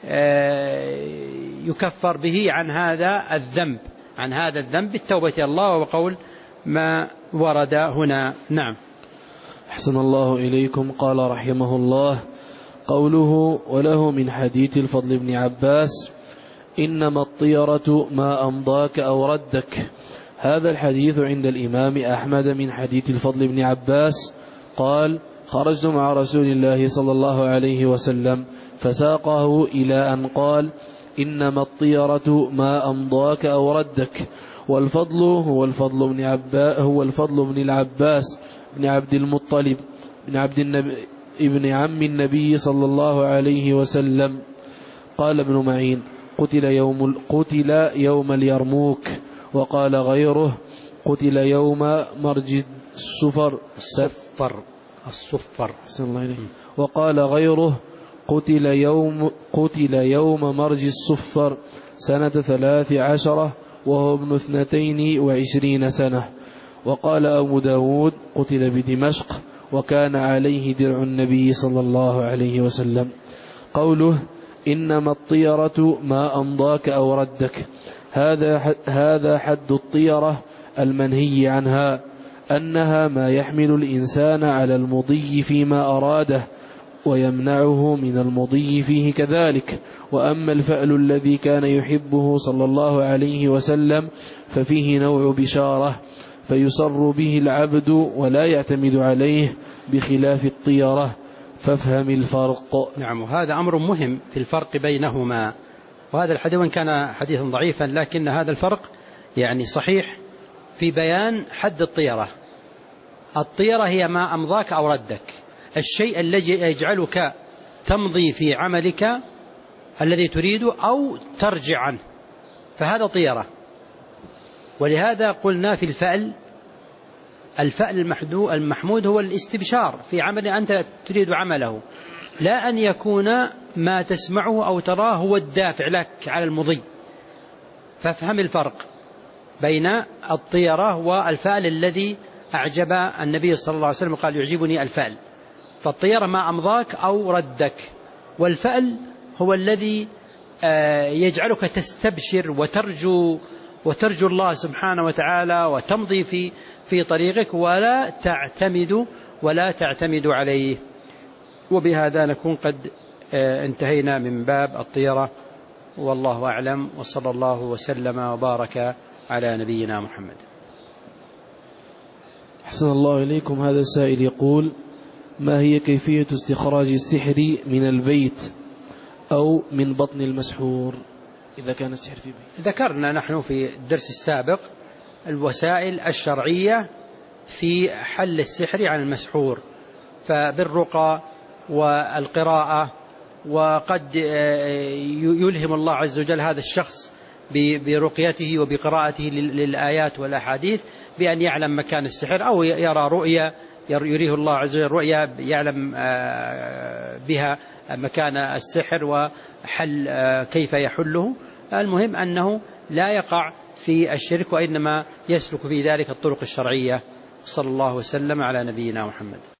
يكفر به عن هذا الذنب عن هذا الذنب بالتوبة إلى الله، وقول ما ورد هنا. نعم. أحسن الله إليكم. قال رحمه الله: قوله: وله من حديث الفضل بن عباس: إنما الطيرة ما أمضاك أو ردك. هذا الحديث عند الإمام أحمد من حديث الفضل بن عباس قال: خرجت مع رسول الله صلى الله عليه وسلم فساقه إلى أن قال: إنما الطيرة ما أمضاك أو ردك. والفضل هو الفضل بن عباس هو الفضل بن العباس بن عبد المطلب بن عبد النبي ابن عم النبي صلى الله عليه وسلم. قال ابن معين: قتل يوم قتل يوم اليرموك. وقال غيره: قتل يوم مرج الصفر الصفر الصفر وقال غيره: قتل يوم قتل يوم مرج الصفر سنة ثلاث عشرة وهو ابن اثنتين وعشرين سنة. وقال أبو داود: قتل بدمشق وكان عليه درع النبي صلى الله عليه وسلم. قوله: إنما الطيرة ما أمضاك أو ردك، هذا هذا حد الطيرة المنهي عنها، أنها ما يحمل الإنسان على المضي فيما أراده ويمنعه من المضي فيه كذلك. وأما الفأل الذي كان يحبه صلى الله عليه وسلم ففيه نوع بشارة فيسر به العبد ولا يعتمد عليه بخلاف الطيرة، فافهم الفرق. نعم. وهذا أمر مهم في الفرق بينهما. وهذا الحديث وإن كان حديثا ضعيفا، لكن هذا الفرق يعني صحيح في بيان حد الطيرة. الطيرة هي ما أمضاك أو ردك، الشيء الذي يجعلك تمضي في عملك الذي تريده أو ترجع عنه، فهذا طيرة. ولهذا قلنا في الفأل، الفأل المحمود هو الاستبشار في عمل أنت تريد عمله، لا أن يكون ما تسمعه أو تراه هو الدافع لك على المضي. فافهم الفرق بين الطيرة والفأل الذي أعجب النبي صلى الله عليه وسلم قال: يعجبني الفأل. فالطيرة ما أمضاك أو ردك، والفأل هو الذي يجعلك تستبشر وترجو وترجو الله سبحانه وتعالى وتمضي في في طريقك ولا تعتمد ولا تعتمد عليه. وبهذا نكون قد انتهينا من باب الطيرة، والله أعلم، وصلى الله وسلم وبارك على نبينا محمد. أحسن الله إليكم. هذا السائل يقول: ما هي كيفية استخراج السحر من البيت أو من بطن المسحور إذا كان السحر في بيت؟ ذكرنا نحن في الدرس السابق الوسائل الشرعية في حل السحر عن المسحور، فبالرقى والقراءة، وقد يلهم الله عز وجل هذا الشخص برقيته وبقراءته للآيات والأحاديث بأن يعلم مكان السحر، أو يرى رؤيا يريه الله عز وجل رؤيا يعلم بها مكان السحر وحل كيف يحله. المهم أنه لا يقع في الشرك، وإنما يسلك في ذلك الطرق الشرعية. صلى الله وسلم على نبينا محمد.